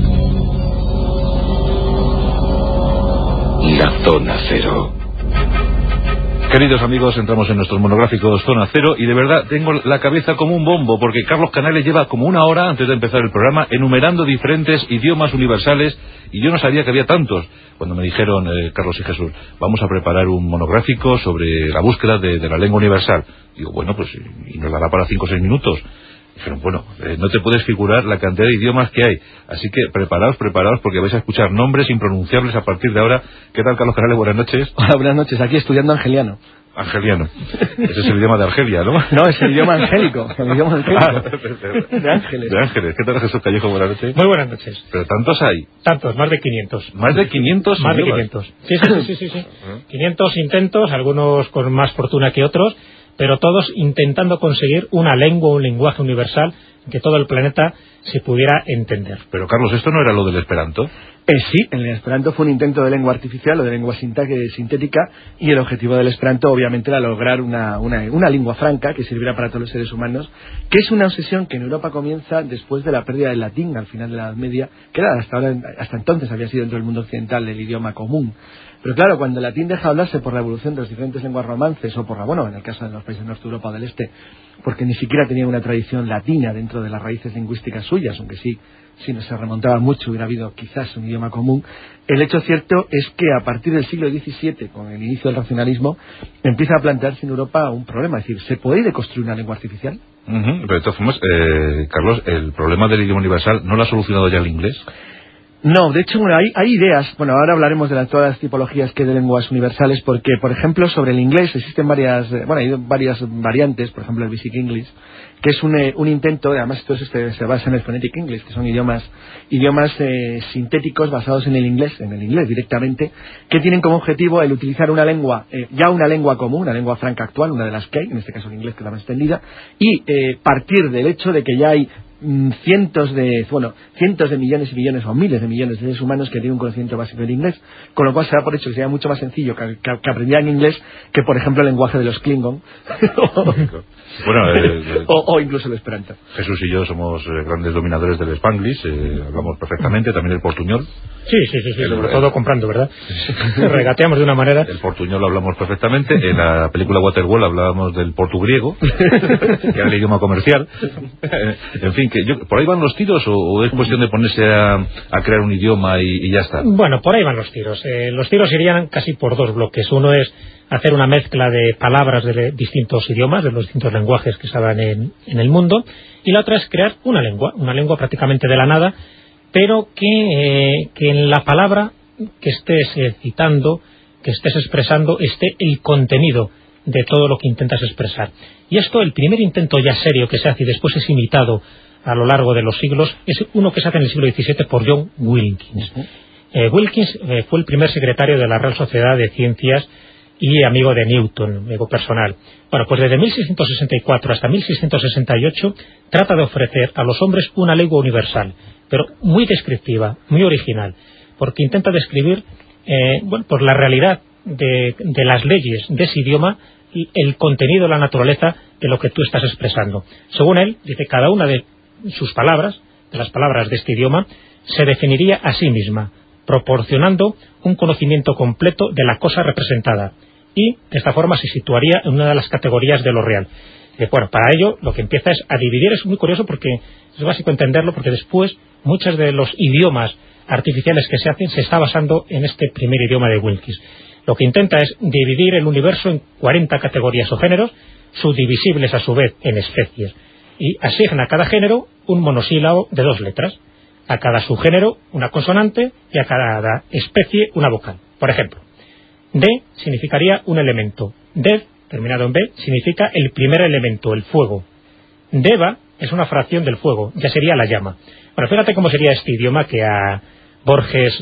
La Zona Cero. Queridos amigos, entramos en nuestros monográficos Zona Cero y de verdad tengo la cabeza como un bombo porque Carlos Canales lleva como una hora antes de empezar el programa enumerando diferentes idiomas universales y yo no sabía que había tantos. Cuando me dijeron, Carlos y Jesús, vamos a preparar un monográfico sobre la búsqueda de la lengua universal. Digo, bueno, pues y nos dará para 5 o 6 minutos. Dijeron, bueno, no te puedes figurar la cantidad de idiomas que hay, así que preparaos porque vais a escuchar nombres impronunciables a partir de ahora. ¿Qué tal, Carlos Canales? Buenas noches. Hola, buenas noches, aquí estudiando angeliano. Angeliano. Ese es el idioma de Argelia, ¿no? No, es el idioma angélico. El idioma angélico. De ángeles. De ángeles. ¿Qué tal, Jesús Callejo? Buenas noches. Muy buenas noches. ¿Pero tantos hay? Tantos, más de 500. ¿Más de 500? Más de 500. Sí. 500 intentos, algunos con más fortuna que otros, pero todos intentando conseguir una lengua, un lenguaje universal que todo el planeta se pudiera entender. Pero, Carlos, ¿esto no era lo del Esperanto? Sí, el Esperanto fue un intento de lengua artificial o de lengua sintética y el objetivo del Esperanto obviamente era lograr una lengua franca que sirviera para todos los seres humanos, que es una obsesión que en Europa comienza después de la pérdida del latín al final de la Edad Media, que era hasta entonces había sido dentro del mundo occidental el idioma común. Pero claro, cuando el latín deja de hablarse por la evolución de las diferentes lenguas romances o por en el caso de los países de Norte Europa o del Este, porque ni siquiera tenía una tradición latina dentro de las raíces lingüísticas suyas, aunque sí, si no se remontaba mucho hubiera habido quizás un idioma común. El hecho cierto es que a partir del siglo XVII, con el inicio del racionalismo, empieza a plantearse en Europa un problema, es decir, ¿se puede construir una lengua artificial? Pero de todas formas, Carlos, el problema del idioma universal ¿no lo ha solucionado ya el inglés? No, de hecho, hay ideas. Bueno, ahora hablaremos de todas las tipologías que hay de lenguas universales, porque, por ejemplo, sobre el inglés existen hay varias variantes, por ejemplo, el Basic English, que es un intento, además todo eso se basa en el Phonetic English, que son idiomas sintéticos basados en el inglés directamente, que tienen como objetivo el utilizar una lengua, ya una lengua común, una lengua franca actual, una de las que hay, en este caso el inglés, que es la más extendida, y partir del hecho de que ya hay cientos de millones y millones o miles de millones de seres humanos que tienen un conocimiento básico del inglés, con lo cual se da por hecho que sería mucho más sencillo que aprendieran inglés que, por ejemplo, el lenguaje de los Klingon o incluso el Esperanto. Jesús y yo somos grandes dominadores del Spanglish, hablamos perfectamente, también el portuñol. Sí, sobre todo comprando, ¿verdad? Regateamos de una manera. El portuñol lo hablamos perfectamente. En la película Waterworld hablábamos del portugriego, que era el idioma comercial. En fin, ¿por ahí van los tiros o es cuestión de ponerse a crear un idioma y ya está? Bueno, por ahí van los tiros. Los tiros irían casi por dos bloques. Uno es hacer una mezcla de palabras de distintos idiomas, de los distintos lenguajes que estaban en el mundo, y la otra es crear una lengua prácticamente de la nada, pero que en la palabra que estés citando, que estés expresando, esté el contenido de todo lo que intentas expresar. Y esto, el primer intento ya serio que se hace y después es imitado a lo largo de los siglos, es uno que se hace en el siglo XVII por John Wilkins. Wilkins fue el primer secretario de la Real Sociedad de Ciencias y amigo de Newton, amigo personal. Bueno, pues desde 1664 hasta 1668 trata de ofrecer a los hombres una lengua universal, pero muy descriptiva, muy original, porque intenta describir pues la realidad de las leyes de ese idioma y el contenido, la naturaleza de lo que tú estás expresando. Según él, dice, cada una de sus palabras, de las palabras de este idioma, se definiría a sí misma, proporcionando un conocimiento completo de la cosa representada, y de esta forma se situaría en una de las categorías de lo real. Bueno, para ello lo que empieza es a dividir. Es muy curioso porque es básico entenderlo, porque después muchos de los idiomas artificiales que se hacen se está basando en este primer idioma de Wilkins. Lo que intenta es dividir el universo en 40 categorías o géneros, subdivisibles a su vez en especies, y asigna a cada género un monosílabo de 2 letras, a cada subgénero una consonante y a cada especie una vocal. Por ejemplo, D significaría un elemento, Dev, terminado en B, significa el primer elemento, el fuego. Deva es una fracción del fuego, ya sería la llama. Bueno, fíjate cómo sería este idioma que a Borges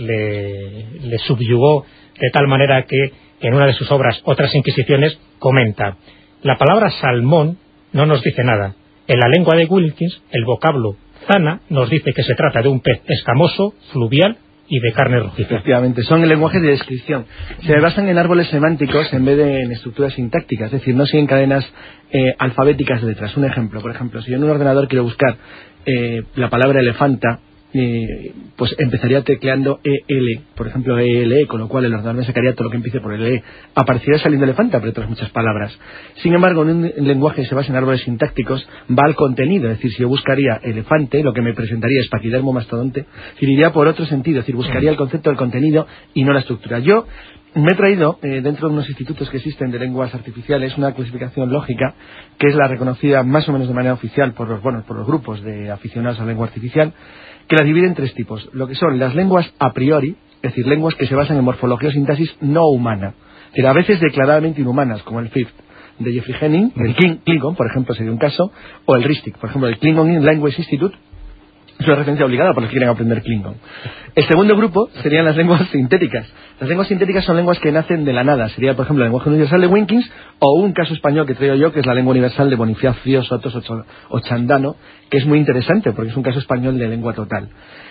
le subyugó de tal manera que en una de sus obras, Otras Inquisiciones, comenta: la palabra salmón no nos dice nada. En la lengua de Wilkins, el vocablo zana nos dice que se trata de un pez escamoso, fluvial y de carne rojiza. Efectivamente, son lenguajes de descripción. Se basan en árboles semánticos en vez de en estructuras sintácticas, es decir, no siguen cadenas alfabéticas de letras. Un ejemplo, por ejemplo, si yo en un ordenador quiero buscar la palabra elefanta, pues empezaría tecleando EL, por ejemplo ELE, con lo cual el ordenador me sacaría todo lo que empiece por el E. Aparecería saliendo elefanta, pero otras muchas palabras. Sin embargo, en un lenguaje que se basa en árboles sintácticos, va al contenido, es decir, si yo buscaría elefante, lo que me presentaría es paquidermo mastodonte, iría por otro sentido, es decir, buscaría el concepto del contenido y no la estructura. Yo me he traído, dentro de unos institutos que existen de lenguas artificiales, una clasificación lógica, que es la reconocida más o menos de manera oficial por los grupos de aficionados a la lengua artificial, que la divide en 3 tipos, lo que son las lenguas a priori, es decir, lenguas que se basan en morfología o sintaxis no humana, pero a veces declaradamente inhumanas, como el Fifth de Jeffrey Henning, el Klingon, por ejemplo, sería un caso, o el RISTIC, por ejemplo, el Klingon Language Institute, es una referencia obligada para los que quieren aprender Klingon. El segundo grupo serían las lenguas sintéticas. Las lenguas sintéticas son lenguas que nacen de la nada. Sería, por ejemplo, el lenguaje universal de Wilkins, o un caso español que traigo yo, que es la lengua universal de Bonifacio Sotos Ochandano, que es muy interesante porque es un caso español de lengua total.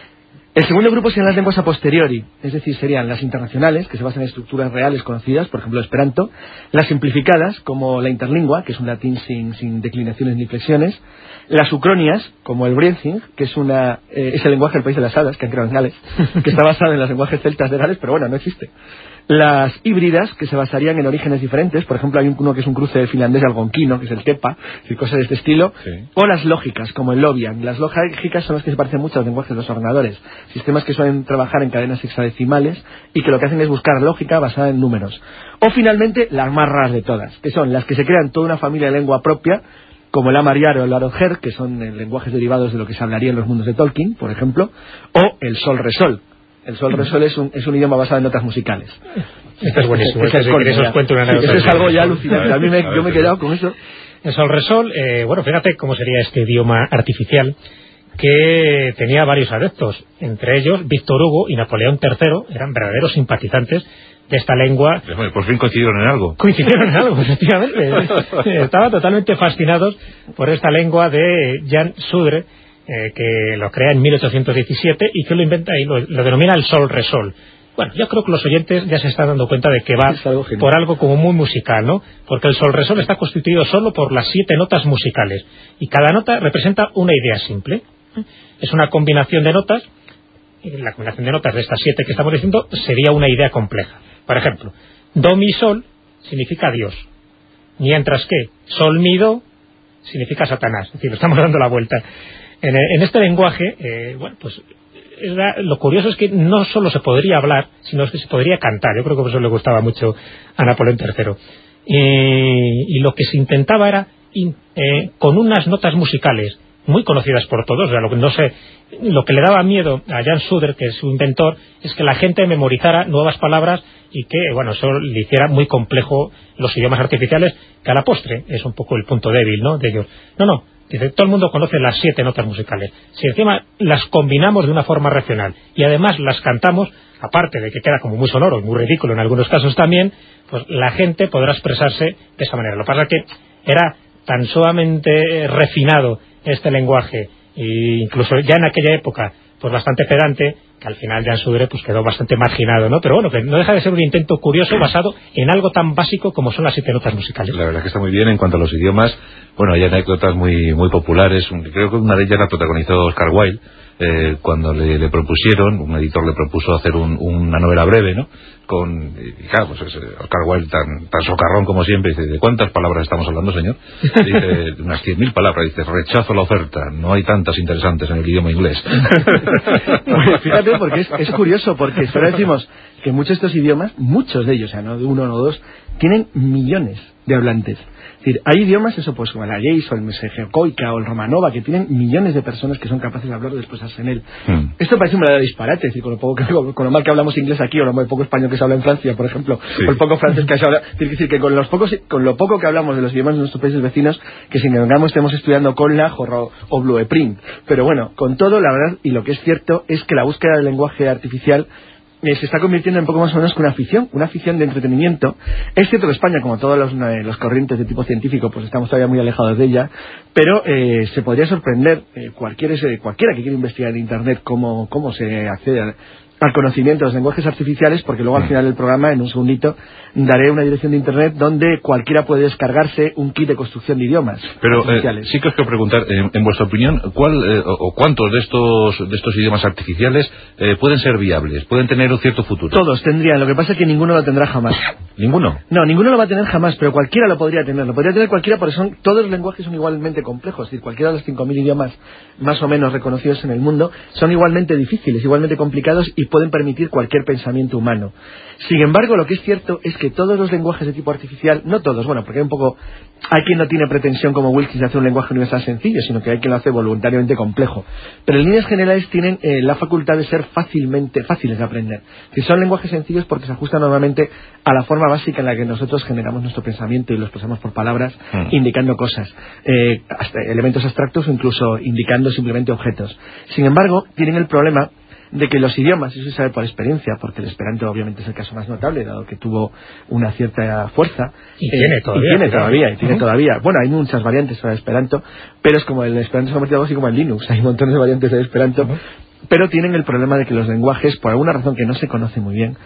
El segundo grupo serían las lenguas a posteriori, es decir, serían las internacionales, que se basan en estructuras reales conocidas, por ejemplo, Esperanto, las simplificadas, como la interlingua, que es un latín sin declinaciones ni flexiones, las ucronias, como el Brienzing, que es el lenguaje del país de las hadas, que han creado en Gales, que está basado en los lenguajes celtas de Gales, pero bueno, no existe. Las híbridas, que se basarían en orígenes diferentes, por ejemplo, hay uno que es un cruce de finlandés algonquino, que es el kepa, y cosas de este estilo, sí. O las lógicas, como el Lovian. Las lógicas son las que se parecen mucho a los lenguajes de los ordenadores, sistemas que suelen trabajar en cadenas hexadecimales y que lo que hacen es buscar lógica basada en números. O finalmente, las más raras de todas, que son las que se crean toda una familia de lengua propia, como el Amariar o el Arodher, que son lenguajes derivados de lo que se hablaría en los mundos de Tolkien, por ejemplo, o el Sol-Resol. El Sol-Resol es un idioma basado en notas musicales. Esto es buenísimo. Eso es algo ya alucinante. A mí yo me he quedado con eso. El Sol-Resol, bueno, fíjate cómo sería este idioma artificial, que tenía varios adeptos. Entre ellos, Víctor Hugo y Napoleón III eran verdaderos simpatizantes de esta lengua. Por fin coincidieron en algo. Coincidieron en algo, efectivamente. Estaban totalmente fascinados por esta lengua de Jan Sudre, que lo crea en 1817 y que lo inventa y lo denomina el Sol-Resol. Bueno, yo creo que los oyentes ya se están dando cuenta de que va por algo como muy musical, ¿no? Porque el Sol-Resol está constituido solo por las 7 notas musicales y cada nota representa una idea simple. Es una combinación de notas, y la combinación de notas de estas 7 que estamos diciendo sería una idea compleja. Por ejemplo, Do Mi Sol significa Dios, mientras que Sol Mi Do significa Satanás. Es decir, lo estamos dando la vuelta. En este lenguaje, bueno, pues lo curioso es que no solo se podría hablar, sino que se podría cantar. Yo creo que por eso le gustaba mucho a Napoleón III. Y lo que se intentaba era, con unas notas musicales muy conocidas por todos, o sea, lo que le daba miedo a Jan Sudre, que es su inventor, es que la gente memorizara nuevas palabras y que, bueno, eso le hiciera muy complejo los idiomas artificiales, que a la postre es un poco el punto débil, ¿no?, de ellos. No, dice, todo el mundo conoce las 7 notas musicales. Si encima las combinamos de una forma racional y además las cantamos, aparte de que queda como muy sonoro y muy ridículo en algunos casos también, pues la gente podrá expresarse de esa manera. Lo que pasa es que era tan sumamente refinado este lenguaje, e incluso ya en aquella época pues bastante pedante, que al final Jan Sudre pues quedó bastante marginado, ¿no? Pero bueno, que no deja de ser un intento curioso basado en algo tan básico como son las 7 notas musicales. La verdad es que está muy bien en cuanto a los idiomas. Bueno, hay anécdotas muy populares. Creo que una de ellas la protagonizó Oscar Wilde, cuando le propusieron, un editor le propuso hacer una novela breve, ¿no? Y claro, pues Oscar Wilde tan socarrón como siempre, dice, ¿de cuántas palabras estamos hablando, señor? Dice, unas 100.000 palabras. Dice, rechazo la oferta, no hay tantas interesantes en el idioma inglés. Pues fíjate, porque es curioso, porque ahora decimos que muchos de estos idiomas, muchos de ellos, o sea, no de uno o dos, tienen millones de hablantes. Es decir, hay idiomas, eso pues como el Ayéis o el Mesegecoica o el Romanova, que tienen millones de personas que son capaces de hablar o de expresarse en él. Esto parece un verdadero disparate, es decir, con lo mal que hablamos inglés aquí, o lo poco español que se habla en Francia, por ejemplo, o el poco francés que se habla. Es decir, que con lo poco que hablamos de los idiomas de nuestros países vecinos, que si vengamos estemos estudiando Conlag o Blueprint. Pero bueno, con todo, la verdad, y lo que es cierto, es que la búsqueda del lenguaje artificial se está convirtiendo en poco más o menos que una afición de entretenimiento. Es cierto que España, como todos los corrientes de tipo científico, pues estamos todavía muy alejados de ella, pero se podría sorprender cualquiera que quiera investigar en Internet cómo se accede al conocimiento de los lenguajes artificiales, porque luego al final del programa, en un segundito, daré una dirección de Internet donde cualquiera puede descargarse un kit de construcción de idiomas. Pero sí que os quiero preguntar, en vuestra opinión, ¿cuántos de estos idiomas artificiales pueden ser viables, pueden tener un cierto futuro? Todos tendrían, lo que pasa es que ninguno lo tendrá jamás. ¿Ninguno? No, ninguno lo va a tener jamás, pero cualquiera lo podría tener. Lo podría tener cualquiera porque todos los lenguajes son igualmente complejos. Es decir, cualquiera de los 5.000 idiomas más o menos reconocidos en el mundo son igualmente difíciles, igualmente complicados y pueden permitir cualquier pensamiento humano. Sin embargo, lo que es cierto es que todos los lenguajes de tipo artificial, no todos, bueno, porque hay quien no tiene pretensión como Wilkins de hacer un lenguaje universal sencillo, sino que hay quien lo hace voluntariamente complejo. Pero en líneas generales tienen la facultad de ser fáciles de aprender. Si son lenguajes sencillos porque se ajustan normalmente a la forma básica en la que nosotros generamos nuestro pensamiento y lo expresamos por palabras, indicando cosas, hasta elementos abstractos o incluso indicando simplemente objetos. Sin embargo, tienen el problema de que los idiomas, eso se sabe por experiencia, porque el esperanto obviamente es el caso más notable, dado que tuvo una cierta fuerza. Y tiene todavía. Bueno, hay muchas variantes para el esperanto, pero es como el esperanto se ha convertido así como el Linux, hay montones de variantes de esperanto. Pero tienen el problema de que los lenguajes, por alguna razón que no se conoce muy bien,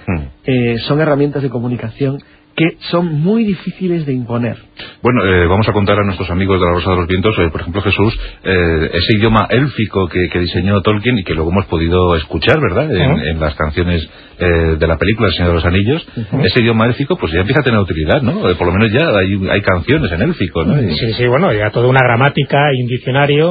son herramientas de comunicación que son muy difíciles de imponer. Bueno, vamos a contar a nuestros amigos de la Rosa de los Vientos, por ejemplo Jesús, ese idioma élfico que diseñó Tolkien y que luego hemos podido escuchar, ¿verdad?, en las canciones de la película El Señor de los Anillos. Ese idioma élfico pues ya empieza a tener utilidad, ¿no? Por lo menos ya hay canciones en élfico, ¿no? Sí, bueno, ya toda una gramática y un diccionario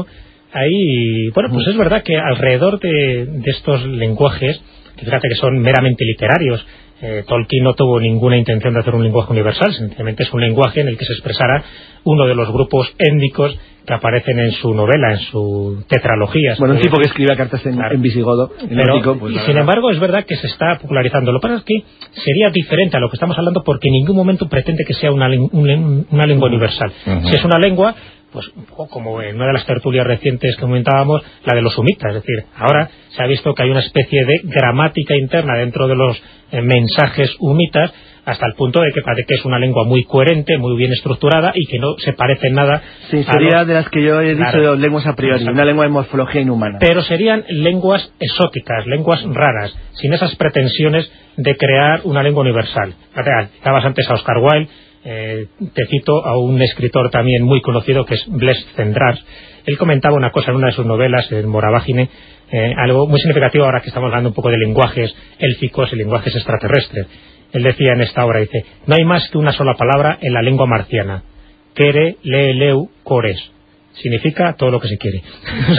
ahí. Bueno, pues es verdad que alrededor de estos lenguajes, que fíjate que son meramente literarios, Tolkien no tuvo ninguna intención de hacer un lenguaje universal, sencillamente es un lenguaje en el que se expresara uno de los grupos étnicos que aparecen en su novela, en su tetralogía. Bueno, un tipo que escribía cartas en visigodo, y sin embargo es verdad que se está popularizando. Lo que pasa es que sería diferente a lo que estamos hablando porque en ningún momento pretende que sea una lengua universal. Si es una lengua, pues un poco como en una de las tertulias recientes que comentábamos, la de los sumitas, es decir, ahora se ha visto que hay una especie de gramática interna dentro de los mensajes humitas, hasta el punto de que parece que es una lengua muy coherente, muy bien estructurada y que no se parece en nada. Sí, sería de las que yo he dicho de lenguas a priori, una lengua de morfología inhumana. Pero serían lenguas exóticas, lenguas raras, sin esas pretensiones de crear una lengua universal. Citabas antes a Oscar Wilde, te cito a un escritor también muy conocido que es Blaise Cendrars. Él comentaba una cosa en una de sus novelas, en Moravágine, algo muy significativo ahora que estamos hablando un poco de lenguajes élficos y lenguajes extraterrestres. Él decía en esta obra, dice, no hay más que una sola palabra en la lengua marciana, Kere Leeleu Kores. Significa todo lo que se quiere.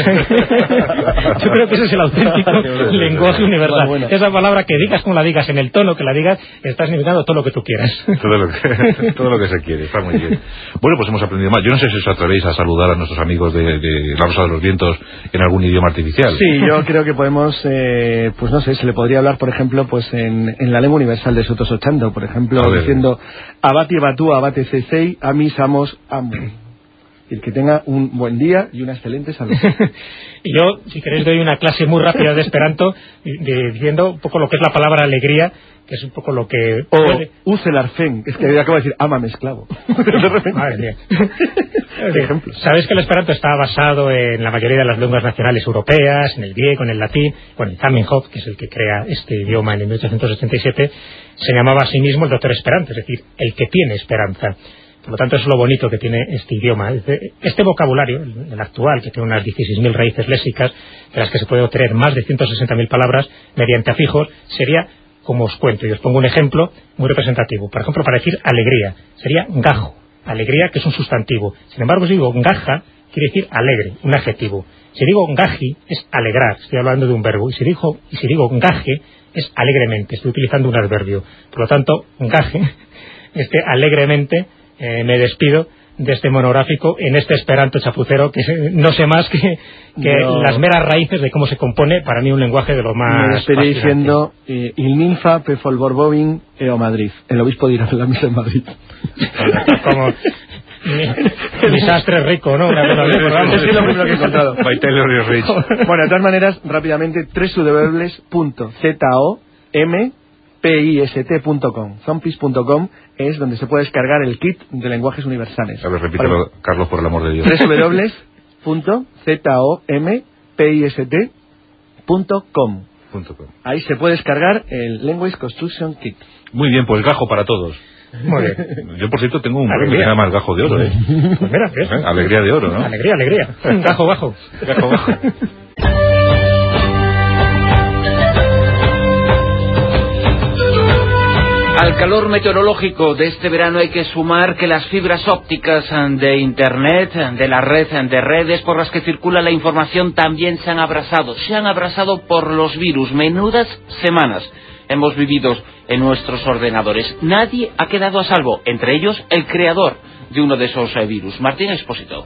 Yo creo que ese es el auténtico lenguaje universal. Bueno. Esa palabra, que digas como la digas, en el tono que la digas, está significando todo lo que tú quieras. Todo lo que se quiere, está muy bien. Bueno, pues hemos aprendido más. Yo no sé si os atrevéis a saludar a nuestros amigos de la Rosa de los Vientos en algún idioma artificial. Sí, yo creo que podemos, pues no sé, se le podría hablar, por ejemplo, pues en la lengua universal de Sotos Ochando, por ejemplo, diciendo Abati Batú, Abate Cecei, Amis Amos Amu. El que tenga un buen día y una excelente salud. Y yo, si queréis, doy una clase muy rápida de Esperanto, diciendo un poco lo que es la palabra alegría, que es un poco lo que... Ucelarfen, es que acabo de decir, ámame esclavo. Madre mía. Ejemplo. Sabéis que el Esperanto está basado en la mayoría de las lenguas nacionales europeas, en el griego, en el latín. Bueno, Zamenhof, que es el que crea este idioma en el 1887, se llamaba a sí mismo el doctor Esperanto, es decir, el que tiene esperanza. Por lo tanto, eso es lo bonito que tiene este idioma. Este vocabulario, el actual, que tiene unas 16.000 raíces léxicas, de las que se puede obtener más de 160.000 palabras mediante afijos, sería, como os cuento, y os pongo un ejemplo muy representativo. Por ejemplo, para decir alegría, sería gajo. Alegría, que es un sustantivo. Sin embargo, si digo gaja, quiere decir alegre, un adjetivo. Si digo gaji, es alegrar, estoy hablando de un verbo. Y si digo gaje, es alegremente, estoy utilizando un adverbio. Por lo tanto, gaje, alegremente, me despido de este monográfico en este esperanto chapucero, que no sé más que las meras raíces de cómo se compone, para mí, un lenguaje de lo más... Me estoy diciendo il ninfa pe folborbovin eo Madrid, el obispo dirá la misa en Madrid. Como desastre rico, ¿no? Es lo primero que he encontrado. By Taylor y Rich. Bueno, de todas maneras, rápidamente, www.zompist.com. Zompist.com es donde se puede descargar el kit de lenguajes universales. A ver, repítelo, Carlos, por el amor de Dios. www.zompist.com. Ahí se puede descargar el Language Construction Kit. Muy bien, pues gajo para todos. Muy bien. Yo, por cierto, tengo un premio que se llama el gajo de oro, Pues mira, ¿qué es? Alegría de oro, ¿no? Alegría. Gajo bajo. Gajo bajo. Al calor meteorológico de este verano hay que sumar que las fibras ópticas de Internet, de la red de redes por las que circula la información, también se han abrasado por los virus. Menudas semanas hemos vivido en nuestros ordenadores. Nadie ha quedado a salvo, entre ellos el creador de uno de esos virus, Martín Expósito.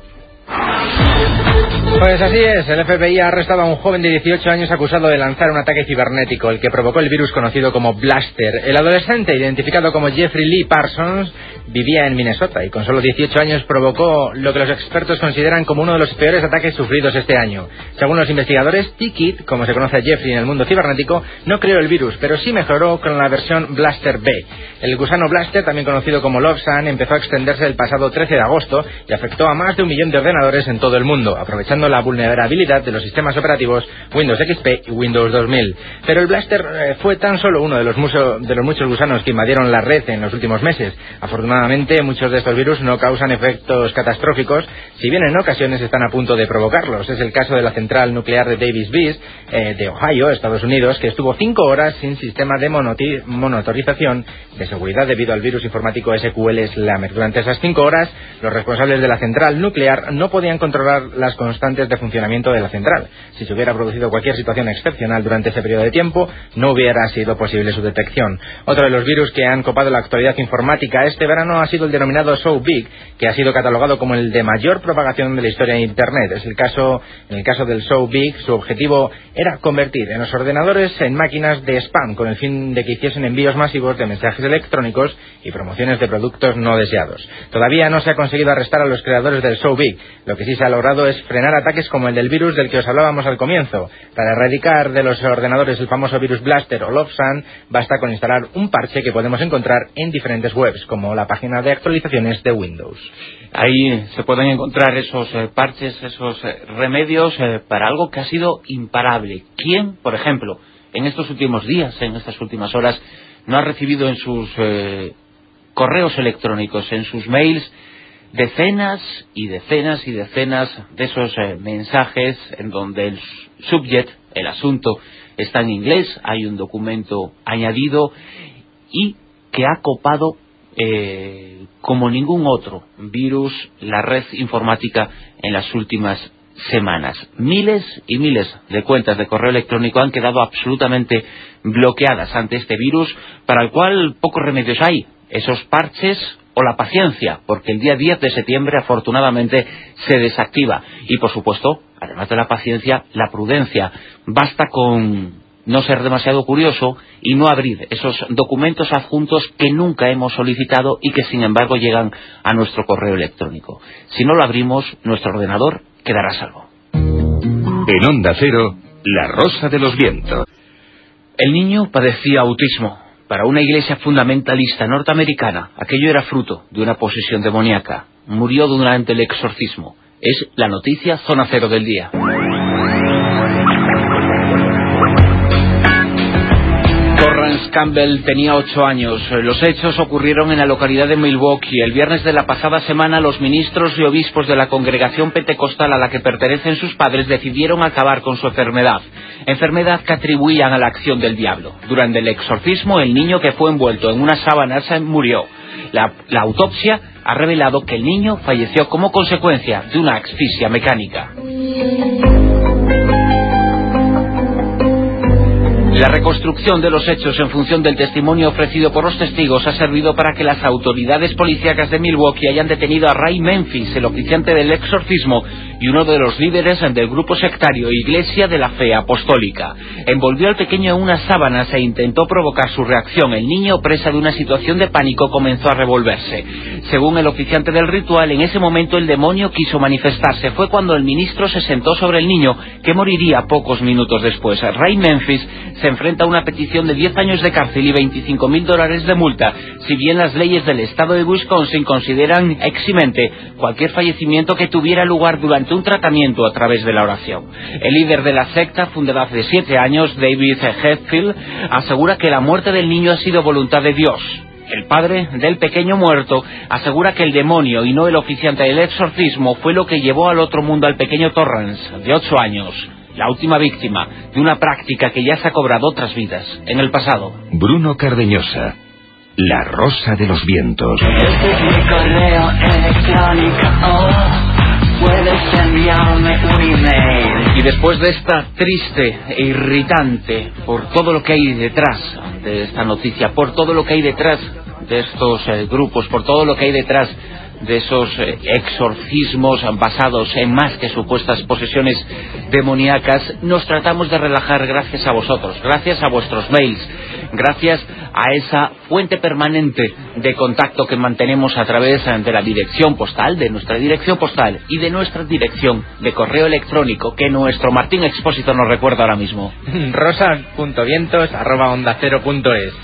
Pues así es, el FBI ha arrestado a un joven de 18 años acusado de lanzar un ataque cibernético, el que provocó el virus conocido como Blaster. El adolescente, identificado como Jeffrey Lee Parsons, vivía en Minnesota y con solo 18 años provocó lo que los expertos consideran como uno de los peores ataques sufridos este año. Según los investigadores, T-Kit, como se conoce a Jeffrey en el mundo cibernético, no creó el virus, pero sí mejoró con la versión Blaster B. El gusano Blaster, también conocido como Lovesan, empezó a extenderse el pasado 13 de agosto y afectó a más de 1 millón de ordenadores en todo el mundo, aprovechando la vulnerabilidad de los sistemas operativos Windows XP y Windows 2000. Pero el Blaster fue tan solo uno de los muchos gusanos que invadieron la red en los últimos meses. Afortunadamente, muchos de estos virus no causan efectos catastróficos, si bien en ocasiones están a punto de provocarlos. Es el caso de la central nuclear de Davis Beach, de Ohio, Estados Unidos, que estuvo 5 horas sin sistema de monitorización de seguridad debido al virus informático SQL Slammer. Durante esas 5 horas, los responsables de la central nuclear no podían controlar las constantes de funcionamiento de la central. Si se hubiera producido cualquier situación excepcional durante ese periodo de tiempo, no hubiera sido posible su detección. Otro de los virus que han copado la actualidad informática este verano ha sido el denominado So Big, que ha sido catalogado como el de mayor propagación de la historia de Internet. En el caso del So Big, su objetivo era convertir en los ordenadores en máquinas de spam, con el fin de que hiciesen envíos masivos de mensajes electrónicos y promociones de productos no deseados. Todavía no se ha conseguido arrestar a los creadores del So Big. Lo que sí se ha logrado es frenar ataques como el del virus del que os hablábamos al comienzo. Para erradicar de los ordenadores el famoso virus Blaster o Lovesan, basta con instalar un parche que podemos encontrar en diferentes webs, como la página de actualizaciones de Windows. Ahí se pueden encontrar esos parches, esos remedios para algo que ha sido imparable. ¿Quién, por ejemplo, en estos últimos días, en estas últimas horas, no ha recibido en sus correos electrónicos, en sus mails, decenas y decenas y decenas de esos mensajes en donde el subject, el asunto, está en inglés, hay un documento añadido y que ha copado como ningún otro virus la red informática en las últimas semanas? Miles y miles de cuentas de correo electrónico han quedado absolutamente bloqueadas ante este virus, para el cual pocos remedios hay. Esos parches o la paciencia, porque el día 10 de septiembre afortunadamente se desactiva. Y por supuesto, además de la paciencia, la prudencia. Basta con no ser demasiado curioso y no abrir esos documentos adjuntos que nunca hemos solicitado y que sin embargo llegan a nuestro correo electrónico. Si no lo abrimos, nuestro ordenador quedará a salvo. En Onda Cero, La Rosa de los Vientos. El niño padecía autismo. Para una iglesia fundamentalista norteamericana, aquello era fruto de una posesión demoníaca. Murió durante el exorcismo. Es la noticia Zona Cero del día. Campbell tenía 8 años. Los hechos ocurrieron en la localidad de Milwaukee. El viernes de la pasada semana, los ministros y obispos de la congregación pentecostal a la que pertenecen sus padres decidieron acabar con su enfermedad. Enfermedad que atribuían a la acción del diablo. Durante el exorcismo, el niño que fue envuelto en una sábana murió. La autopsia ha revelado que el niño falleció como consecuencia de una asfixia mecánica. La reconstrucción de los hechos en función del testimonio ofrecido por los testigos ha servido para que las autoridades policíacas de Milwaukee hayan detenido a Ray Memphis, el oficiante del exorcismo y uno de los líderes del grupo sectario Iglesia de la Fe Apostólica. Envolvió al pequeño en unas sábanas e intentó provocar su reacción. El niño, presa de una situación de pánico, comenzó a revolverse. Según el oficiante del ritual, en ese momento el demonio quiso manifestarse. Fue cuando el ministro se sentó sobre el niño, que moriría pocos minutos después. Ray Memphis se enfrenta a una petición de 10 años de cárcel y $25,000 de multa, si bien las leyes del estado de Wisconsin consideran eximente cualquier fallecimiento que tuviera lugar durante un tratamiento a través de la oración. El líder de la secta, fundada hace 7 años, David Hetfield, asegura que la muerte del niño ha sido voluntad de Dios. El padre del pequeño muerto asegura que el demonio y no el oficiante del exorcismo fue lo que llevó al otro mundo al pequeño Torrance, de 8 años. La última víctima de una práctica que ya se ha cobrado otras vidas en el pasado. Bruno Cardeñosa, La Rosa de los Vientos. Este es mi correo electrónico, puedes enviarme un email. Y después de esta triste e irritante, por todo lo que hay detrás de esta noticia, por todo lo que hay detrás de estos grupos, por todo lo que hay detrás de esos exorcismos basados en más que supuestas posesiones demoníacas, nos tratamos de relajar gracias a vosotros, gracias a vuestros mails, gracias a esa fuente permanente de contacto que mantenemos a través de la dirección postal, de nuestra dirección postal y de nuestra dirección de correo electrónico, que nuestro Martín Expósito nos recuerda ahora mismo. rosa.vientos@ondacero.es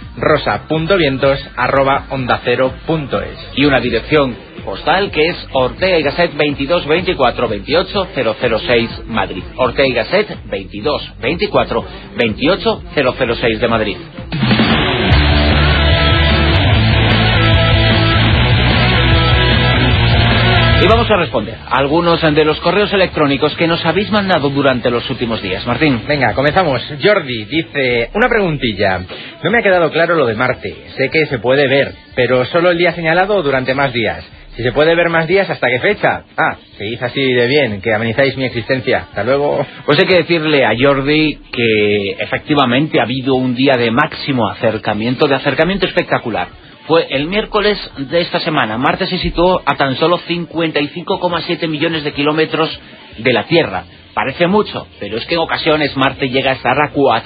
rosa.vientos@ondacero.es. Y una dirección postal que es Ortega y Gasset 22 24 28 006 Madrid. Ortega y Gasset 22 24 28 006 de Madrid. Y vamos a responder a algunos de los correos electrónicos que nos habéis mandado durante los últimos días. Martín. Venga, comenzamos. Jordi dice, una preguntilla. No me ha quedado claro lo de Marte. Sé que se puede ver, pero solo el día señalado o durante más días. Si se puede ver más días, ¿hasta qué fecha? Seguid así de bien, que amenizáis mi existencia. Hasta luego. Pues hay que decirle a Jordi que efectivamente ha habido un día de máximo acercamiento espectacular. Fue el miércoles de esta semana. Marte se situó a tan solo 55,7 millones de kilómetros de la Tierra. Parece mucho, pero es que en ocasiones Marte llega a estar a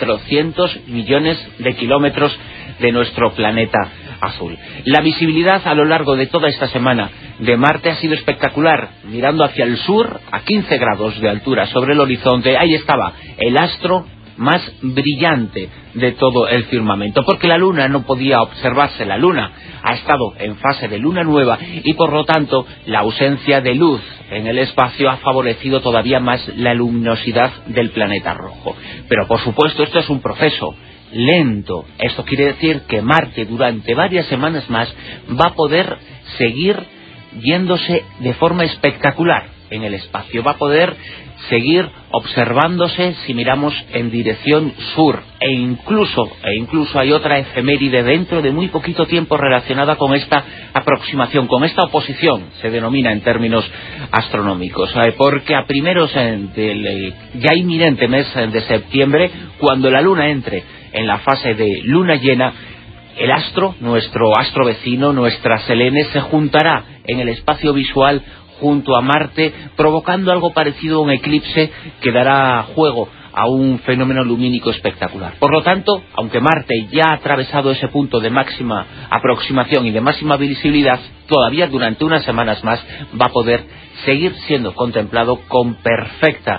400 millones de kilómetros de nuestro planeta azul. La visibilidad a lo largo de toda esta semana de Marte ha sido espectacular. Mirando hacia el sur, a 15 grados de altura sobre el horizonte, ahí estaba el astro más brillante de todo el firmamento, porque la Luna no podía observarse. La Luna ha estado en fase de luna nueva y por lo tanto la ausencia de luz en el espacio ha favorecido todavía más la luminosidad del planeta rojo. Pero por supuesto esto es un proceso lento. Esto quiere decir que Marte durante varias semanas más va a poder seguir yéndose de forma espectacular en el espacio, va a poder seguir observándose si miramos en dirección sur, e incluso hay otra efeméride dentro de muy poquito tiempo relacionada con esta aproximación, con esta oposición, se denomina en términos astronómicos, porque a primeros del ya inminente mes de septiembre, cuando la Luna entre en la fase de luna llena, el astro, nuestro astro vecino, nuestra Selene, se juntará en el espacio visual junto a Marte, provocando algo parecido a un eclipse que dará juego a un fenómeno lumínico espectacular. Por lo tanto, aunque Marte ya ha atravesado ese punto de máxima aproximación y de máxima visibilidad, todavía durante unas semanas más va a poder seguir siendo contemplado con perfecta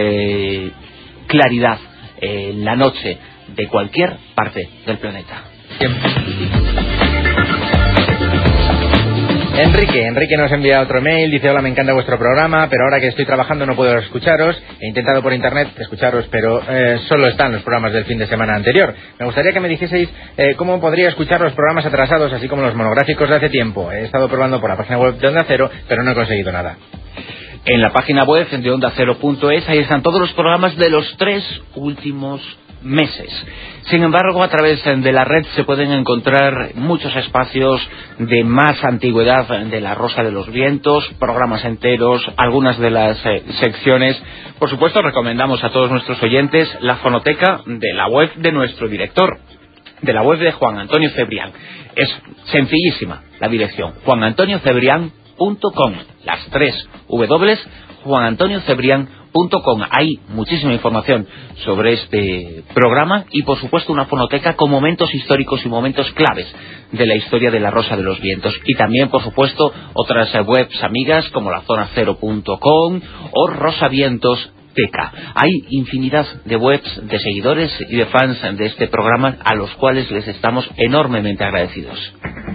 claridad en la noche de cualquier parte del planeta. Enrique nos envía otro mail, dice: hola, me encanta vuestro programa, pero ahora que estoy trabajando no puedo escucharos. He intentado por internet escucharos, pero solo están los programas del fin de semana anterior. Me gustaría que me dijeseis cómo podría escuchar los programas atrasados, así como los monográficos de hace tiempo. He estado probando por la página web de Onda Cero, pero no he conseguido nada. En la página web de ondacero.es, ahí están todos los programas de los 3 últimos meses. Sin embargo, a través de la red se pueden encontrar muchos espacios de más antigüedad de La Rosa de los Vientos, programas enteros, algunas de las secciones. Por supuesto, recomendamos a todos nuestros oyentes la fonoteca de la web de nuestro director, de la web de Juan Antonio Cebrián. Es sencillísima la dirección: juanantoniocebrián.com, las 3 W, juanantoniocebrián.com. Hay muchísima información sobre este programa y, por supuesto, una fonoteca con momentos históricos y momentos claves de la historia de La Rosa de los Vientos. Y también, por supuesto, otras webs amigas como lazonacero.com o Rosavientos TK. Hay infinidad de webs, de seguidores y de fans de este programa a los cuales les estamos enormemente agradecidos.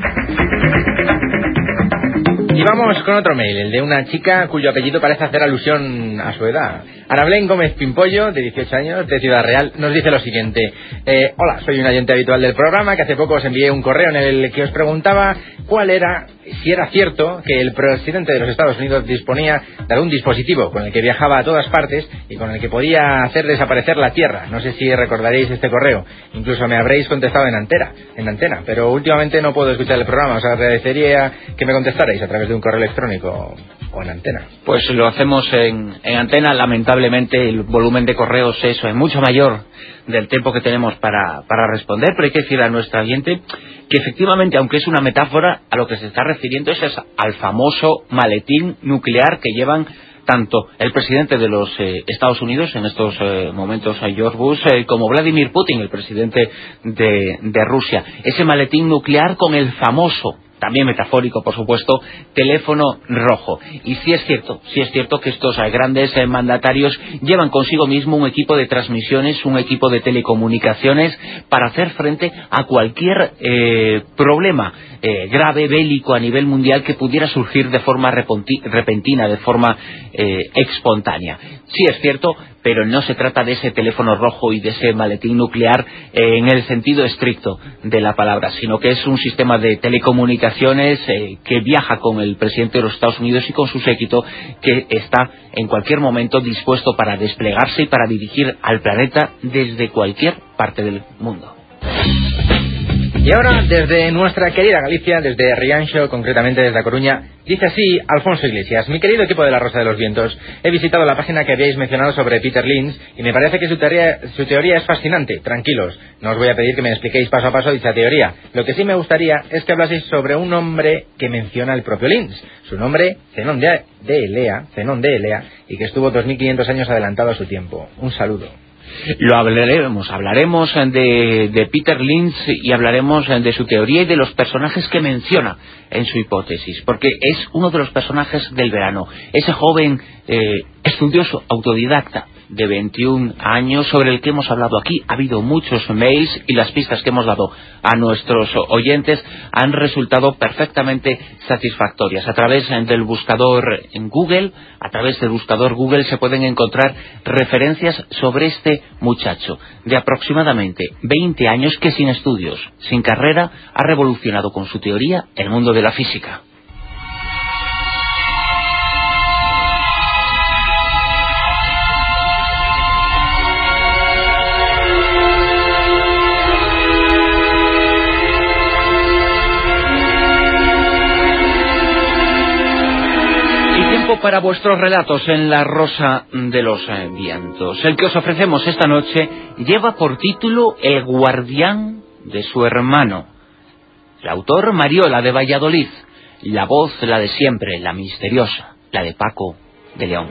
Y vamos con otro mail, el de una chica cuyo apellido parece hacer alusión a su edad. Ana Belén Gómez Pimpollo, de 18 años, de Ciudad Real, nos dice lo siguiente: hola, soy un oyente habitual del programa, que hace poco os envié un correo en el que os preguntaba si era cierto que el presidente de los Estados Unidos disponía de algún dispositivo con el que viajaba a todas partes y con el que podía hacer desaparecer la Tierra. No sé si recordaréis este correo, incluso me habréis contestado en antena, pero últimamente no puedo escuchar el programa. Os agradecería que me contestarais a través de un correo electrónico o en antena. Pues lo hacemos en antena. Lamentablemente el volumen de correos es mucho mayor del tiempo que tenemos para responder, pero hay que decir a nuestra oyente que efectivamente, aunque es una metáfora, a lo que se está refiriendo es al famoso maletín nuclear que llevan tanto el presidente de los Estados Unidos en estos momentos, George Bush, como Vladimir Putin, el presidente de Rusia. Ese maletín nuclear con el famoso, también metafórico, por supuesto, teléfono rojo. Y sí es cierto que estos grandes mandatarios llevan consigo mismo un equipo de transmisiones, un equipo de telecomunicaciones para hacer frente a cualquier problema grave, bélico a nivel mundial que pudiera surgir de forma repentina, de forma espontánea. Sí es cierto, pero no se trata de ese teléfono rojo y de ese maletín nuclear en el sentido estricto de la palabra, sino que es un sistema de telecomunicaciones que viaja con el presidente de los Estados Unidos y con su séquito, que está en cualquier momento dispuesto para desplegarse y para dirigir al planeta desde cualquier parte del mundo. Y ahora, desde nuestra querida Galicia, desde Rianxo, concretamente desde A Coruña, dice así Alfonso Iglesias: mi querido equipo de La Rosa de los Vientos, he visitado la página que habíais mencionado sobre Peter Lynch y me parece que su teoría es fascinante. Tranquilos, no os voy a pedir que me expliquéis paso a paso dicha teoría. Lo que sí me gustaría es que hablaseis sobre un hombre que menciona el propio Lynch. Su nombre, Zenón de Elea, y que estuvo 2500 años adelantado a su tiempo. Un saludo. Lo hablaremos de Peter Lynch y hablaremos de su teoría y de los personajes que menciona en su hipótesis, porque es uno de los personajes del verano, ese joven estudioso autodidacta de 21 años sobre el que hemos hablado aquí. Ha habido muchos mails y las pistas que hemos dado a nuestros oyentes han resultado perfectamente satisfactorias. A través del buscador en Google, se pueden encontrar referencias sobre este muchacho de aproximadamente 20 años que, sin estudios, sin carrera, ha revolucionado con su teoría el mundo de la física. Para vuestros relatos en La Rosa de los Vientos. El que os ofrecemos esta noche lleva por título El guardián de su hermano. El autor, Mariola de Valladolid. La voz, la de siempre, la misteriosa, la de Paco de León.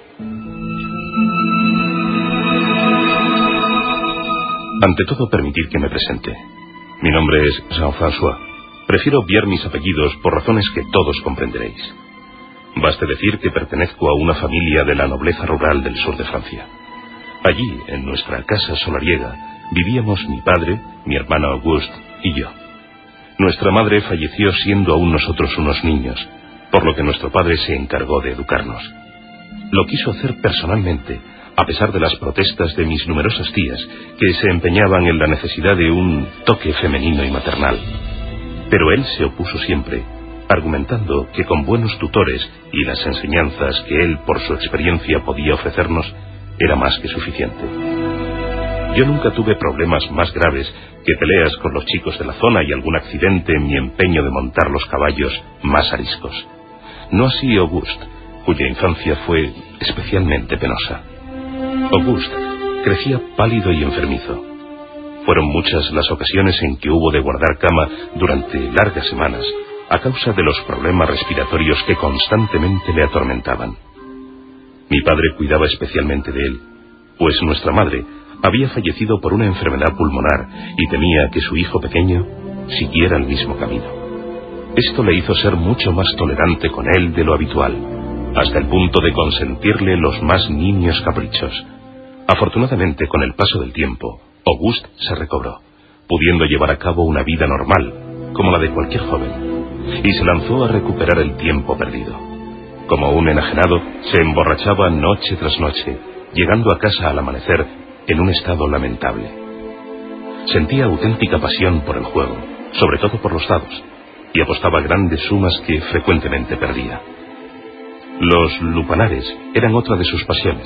Ante todo, permitid que me presente. Mi nombre es Jean-François. Prefiero obviar mis apellidos por razones que todos comprenderéis. Baste decir que pertenezco a una familia de la nobleza rural del sur de Francia. Allí, en nuestra casa solariega, vivíamos mi padre, mi hermano Auguste y yo. Nuestra madre falleció siendo aún nosotros unos niños, por lo que nuestro padre se encargó de educarnos. Lo quiso hacer personalmente, a pesar de las protestas de mis numerosas tías, que se empeñaban en la necesidad de un toque femenino y maternal. Pero él se opuso siempre, argumentando que con buenos tutores y las enseñanzas que él por su experiencia podía ofrecernos, era más que suficiente. Yo nunca tuve problemas más graves que peleas con los chicos de la zona y algún accidente en mi empeño de montar los caballos más ariscos. No así Auguste, cuya infancia fue especialmente penosa. Auguste crecía pálido y enfermizo. Fueron muchas las ocasiones en que hubo de guardar cama durante largas semanas a causa de los problemas respiratorios que constantemente le atormentaban. Mi padre cuidaba especialmente de él, pues nuestra madre había fallecido por una enfermedad pulmonar y temía que su hijo pequeño siguiera el mismo camino. Esto le hizo ser mucho más tolerante con él de lo habitual, hasta el punto de consentirle los más nimios caprichos. Afortunadamente, con el paso del tiempo, Auguste se recobró, pudiendo llevar a cabo una vida normal, como la de cualquier joven, y se lanzó a recuperar el tiempo perdido. Como un enajenado, se emborrachaba noche tras noche, llegando a casa al amanecer en un estado lamentable. Sentía auténtica pasión por el juego, sobre todo por los dados, y apostaba grandes sumas que frecuentemente perdía. Los lupanares eran otra de sus pasiones,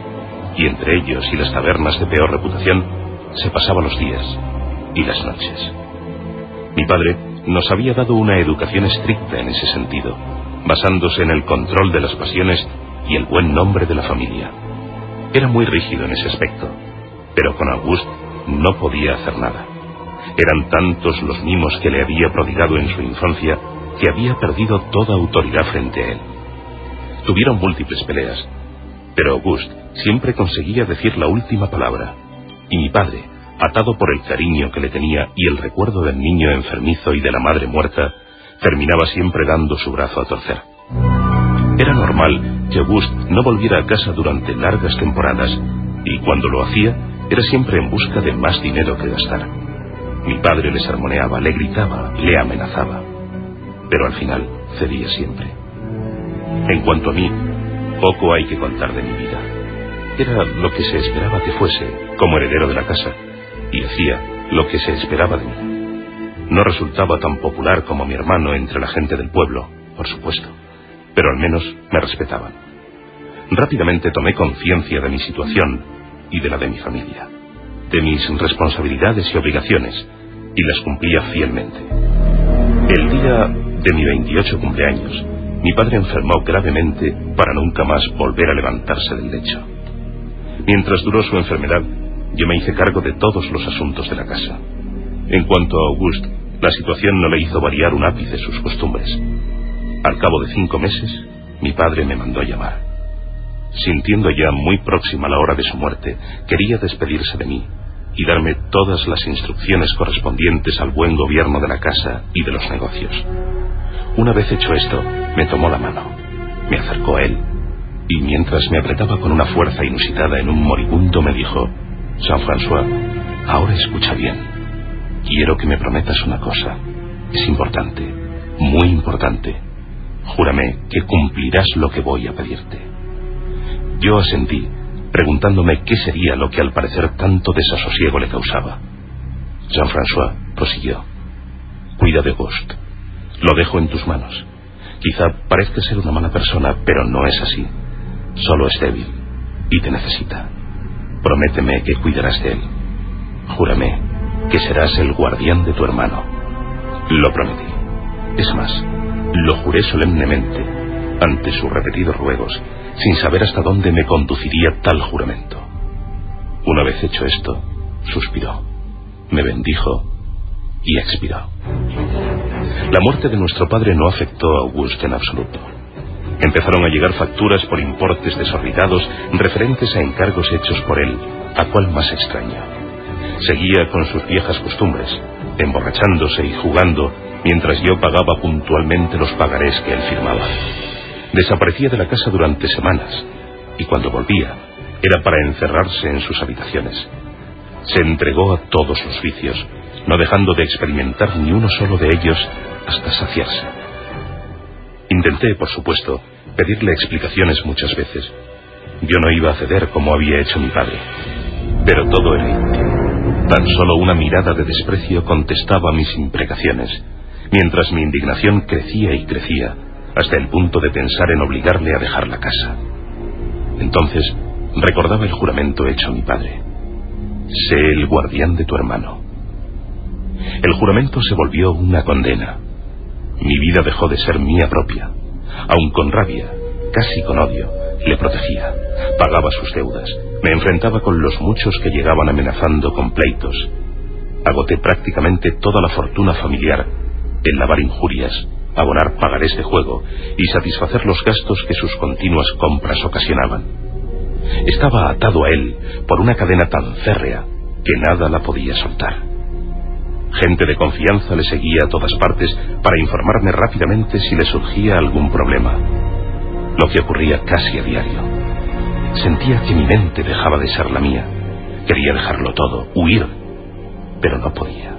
y entre ellos y las tabernas de peor reputación se pasaba los días y las noches. Mi padre nos había dado una educación estricta en ese sentido, basándose en el control de las pasiones y el buen nombre de la familia. Era muy rígido en ese aspecto, pero con Auguste no podía hacer nada. Eran tantos los mimos que le había prodigado en su infancia que había perdido toda autoridad frente a él. Tuvieron múltiples peleas, pero Auguste siempre conseguía decir la última palabra, y mi padre, atado por el cariño que le tenía y el recuerdo del niño enfermizo y de la madre muerta, terminaba siempre dando su brazo a torcer. Era normal que Auguste no volviera a casa durante largas temporadas, y cuando lo hacía, era siempre en busca de más dinero que gastar. Mi padre le sermoneaba, le gritaba, le amenazaba, pero al final cedía siempre. En cuanto a mí, poco hay que contar de mi vida. Era lo que se esperaba que fuese, como heredero de la casa, y hacía lo que se esperaba de mí. No resultaba tan popular como mi hermano entre la gente del pueblo, por supuesto, pero al menos me respetaban. Rápidamente tomé conciencia de mi situación y de la de mi familia, de mis responsabilidades y obligaciones, y las cumplía fielmente. El día de mi 28 cumpleaños, mi padre enfermó gravemente para nunca más volver a levantarse del lecho. Mientras duró su enfermedad, yo me hice cargo de todos los asuntos de la casa. En cuanto a Auguste, la situación no le hizo variar un ápice sus costumbres. Al cabo de 5 meses, mi padre me mandó llamar. Sintiendo ya muy próxima la hora de su muerte, quería despedirse de mí y darme todas las instrucciones correspondientes al buen gobierno de la casa y de los negocios. Una vez hecho esto, me tomó la mano, me acercó a él, y mientras me apretaba con una fuerza inusitada en un moribundo, me dijo: Jean-François, ahora escucha bien. Quiero que me prometas una cosa. Es importante, muy importante. Júrame que cumplirás lo que voy a pedirte. Yo asentí, preguntándome qué sería lo que al parecer tanto desasosiego le causaba. Jean-François prosiguió: cuida de Auguste. Lo dejo en tus manos. Quizá parezca ser una mala persona, pero no es así. Solo es débil y te necesita. Prométeme que cuidarás de él. Júrame que serás el guardián de tu hermano. Lo prometí. Es más, lo juré solemnemente ante sus repetidos ruegos, sin saber hasta dónde me conduciría tal juramento. Una vez hecho esto, suspiró, me bendijo y expiró. La muerte de nuestro padre no afectó a Auguste en absoluto. Empezaron a llegar facturas por importes desorbitados referentes a encargos hechos por él, a cual más extraño. Seguía con sus viejas costumbres, emborrachándose y jugando, mientras yo pagaba puntualmente los pagarés que él firmaba. Desaparecía de la casa durante semanas, y cuando volvía, era para encerrarse en sus habitaciones. Se entregó a todos los vicios, no dejando de experimentar ni uno solo de ellos hasta saciarse. Intenté, por supuesto, pedirle explicaciones muchas veces. Yo no iba a ceder como había hecho mi padre, pero todo era inútil. Tan solo una mirada de desprecio contestaba a mis imprecaciones, mientras mi indignación crecía y crecía, hasta el punto de pensar en obligarle a dejar la casa. Entonces recordaba el juramento hecho a mi padre: sé el guardián de tu hermano. El juramento se volvió una condena. Mi vida dejó de ser mía propia. Aun con rabia, casi con odio, le protegía, pagaba sus deudas, me enfrentaba con los muchos que llegaban amenazando con pleitos. Agoté prácticamente toda la fortuna familiar en lavar injurias, abonar pagarés de juego y satisfacer los gastos que sus continuas compras ocasionaban. Estaba atado a él por una cadena tan férrea que nada la podía soltar. Gente de confianza le seguía a todas partes para informarme rápidamente si le surgía algún problema, lo que ocurría casi a diario. Sentía que mi mente dejaba de ser la mía. Quería dejarlo todo, huir, pero no podía.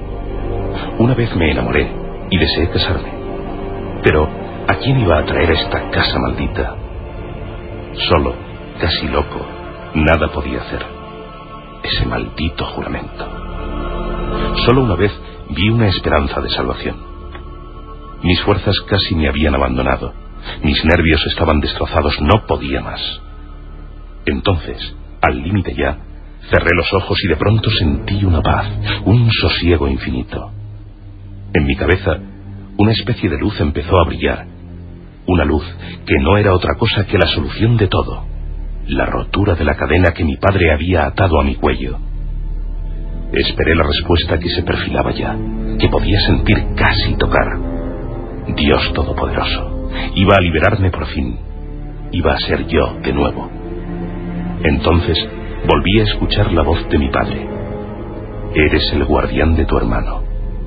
Una vez me enamoré y deseé casarme, pero ¿a quién iba a traer a esta casa maldita? Solo, casi loco, nada podía hacer. Ese maldito juramento. Solo una vez vi una esperanza de salvación. Mis fuerzas casi me habían abandonado. Mis nervios estaban destrozados, no podía más. Entonces, al límite ya, cerré los ojos y de pronto sentí una paz, un sosiego infinito. En mi cabeza, una especie de luz empezó a brillar. Una luz que no era otra cosa que la solución de todo: la rotura de la cadena que mi padre había atado a mi cuello. Esperé la respuesta que se perfilaba ya, que podía sentir, casi tocar. Dios Todopoderoso iba a liberarme por fin. Iba a ser yo de nuevo. Entonces volví a escuchar la voz de mi padre: eres el guardián de tu hermano.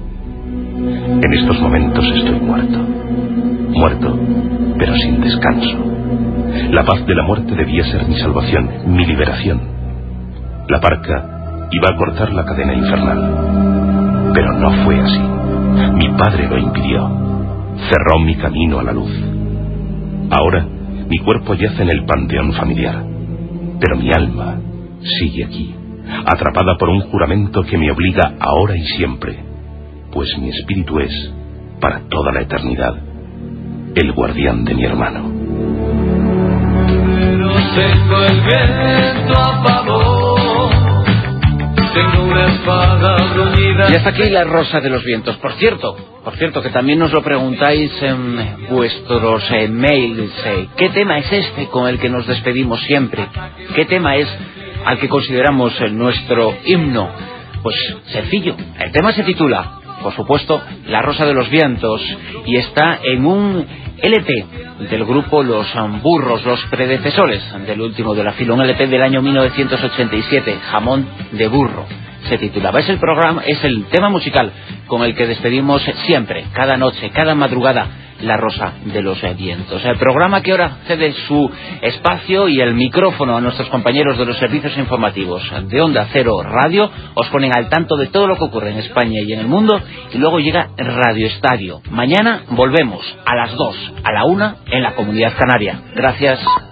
En estos momentos estoy muerto. Muerto, pero sin descanso. La paz de la muerte debía ser mi salvación, mi liberación. La parca iba a cortar la cadena infernal, pero no fue así. Mi padre lo impidió. Cerró mi camino a la luz. Ahora mi cuerpo yace en el panteón familiar, pero mi alma sigue aquí, atrapada por un juramento que me obliga ahora y siempre, pues mi espíritu es, para toda la eternidad, el guardián de mi hermano. Pero tengo el viento a favor, tengo una espada bruñida. Y hasta aquí la Rosa de los Vientos. Por cierto, que también nos lo preguntáis en vuestros mails. ¿Qué tema es este con el que nos despedimos siempre? ¿Qué tema es al que consideramos nuestro himno? Pues sencillo, el tema se titula, por supuesto, La Rosa de los Vientos, y está en un LP del grupo Los Burros, los predecesores del último de la fila, un LP del año 1987, Jamón de Burro se titulaba. Es el tema musical con el que despedimos siempre, cada noche, cada madrugada, La Rosa de los Vientos. El programa que ahora cede su espacio y el micrófono a nuestros compañeros de los servicios informativos de Onda Cero Radio. Os ponen al tanto de todo lo que ocurre en España y en el mundo, y luego llega Radio Estadio. Mañana volvemos a las 2, a la 1 en la Comunidad Canaria. Gracias.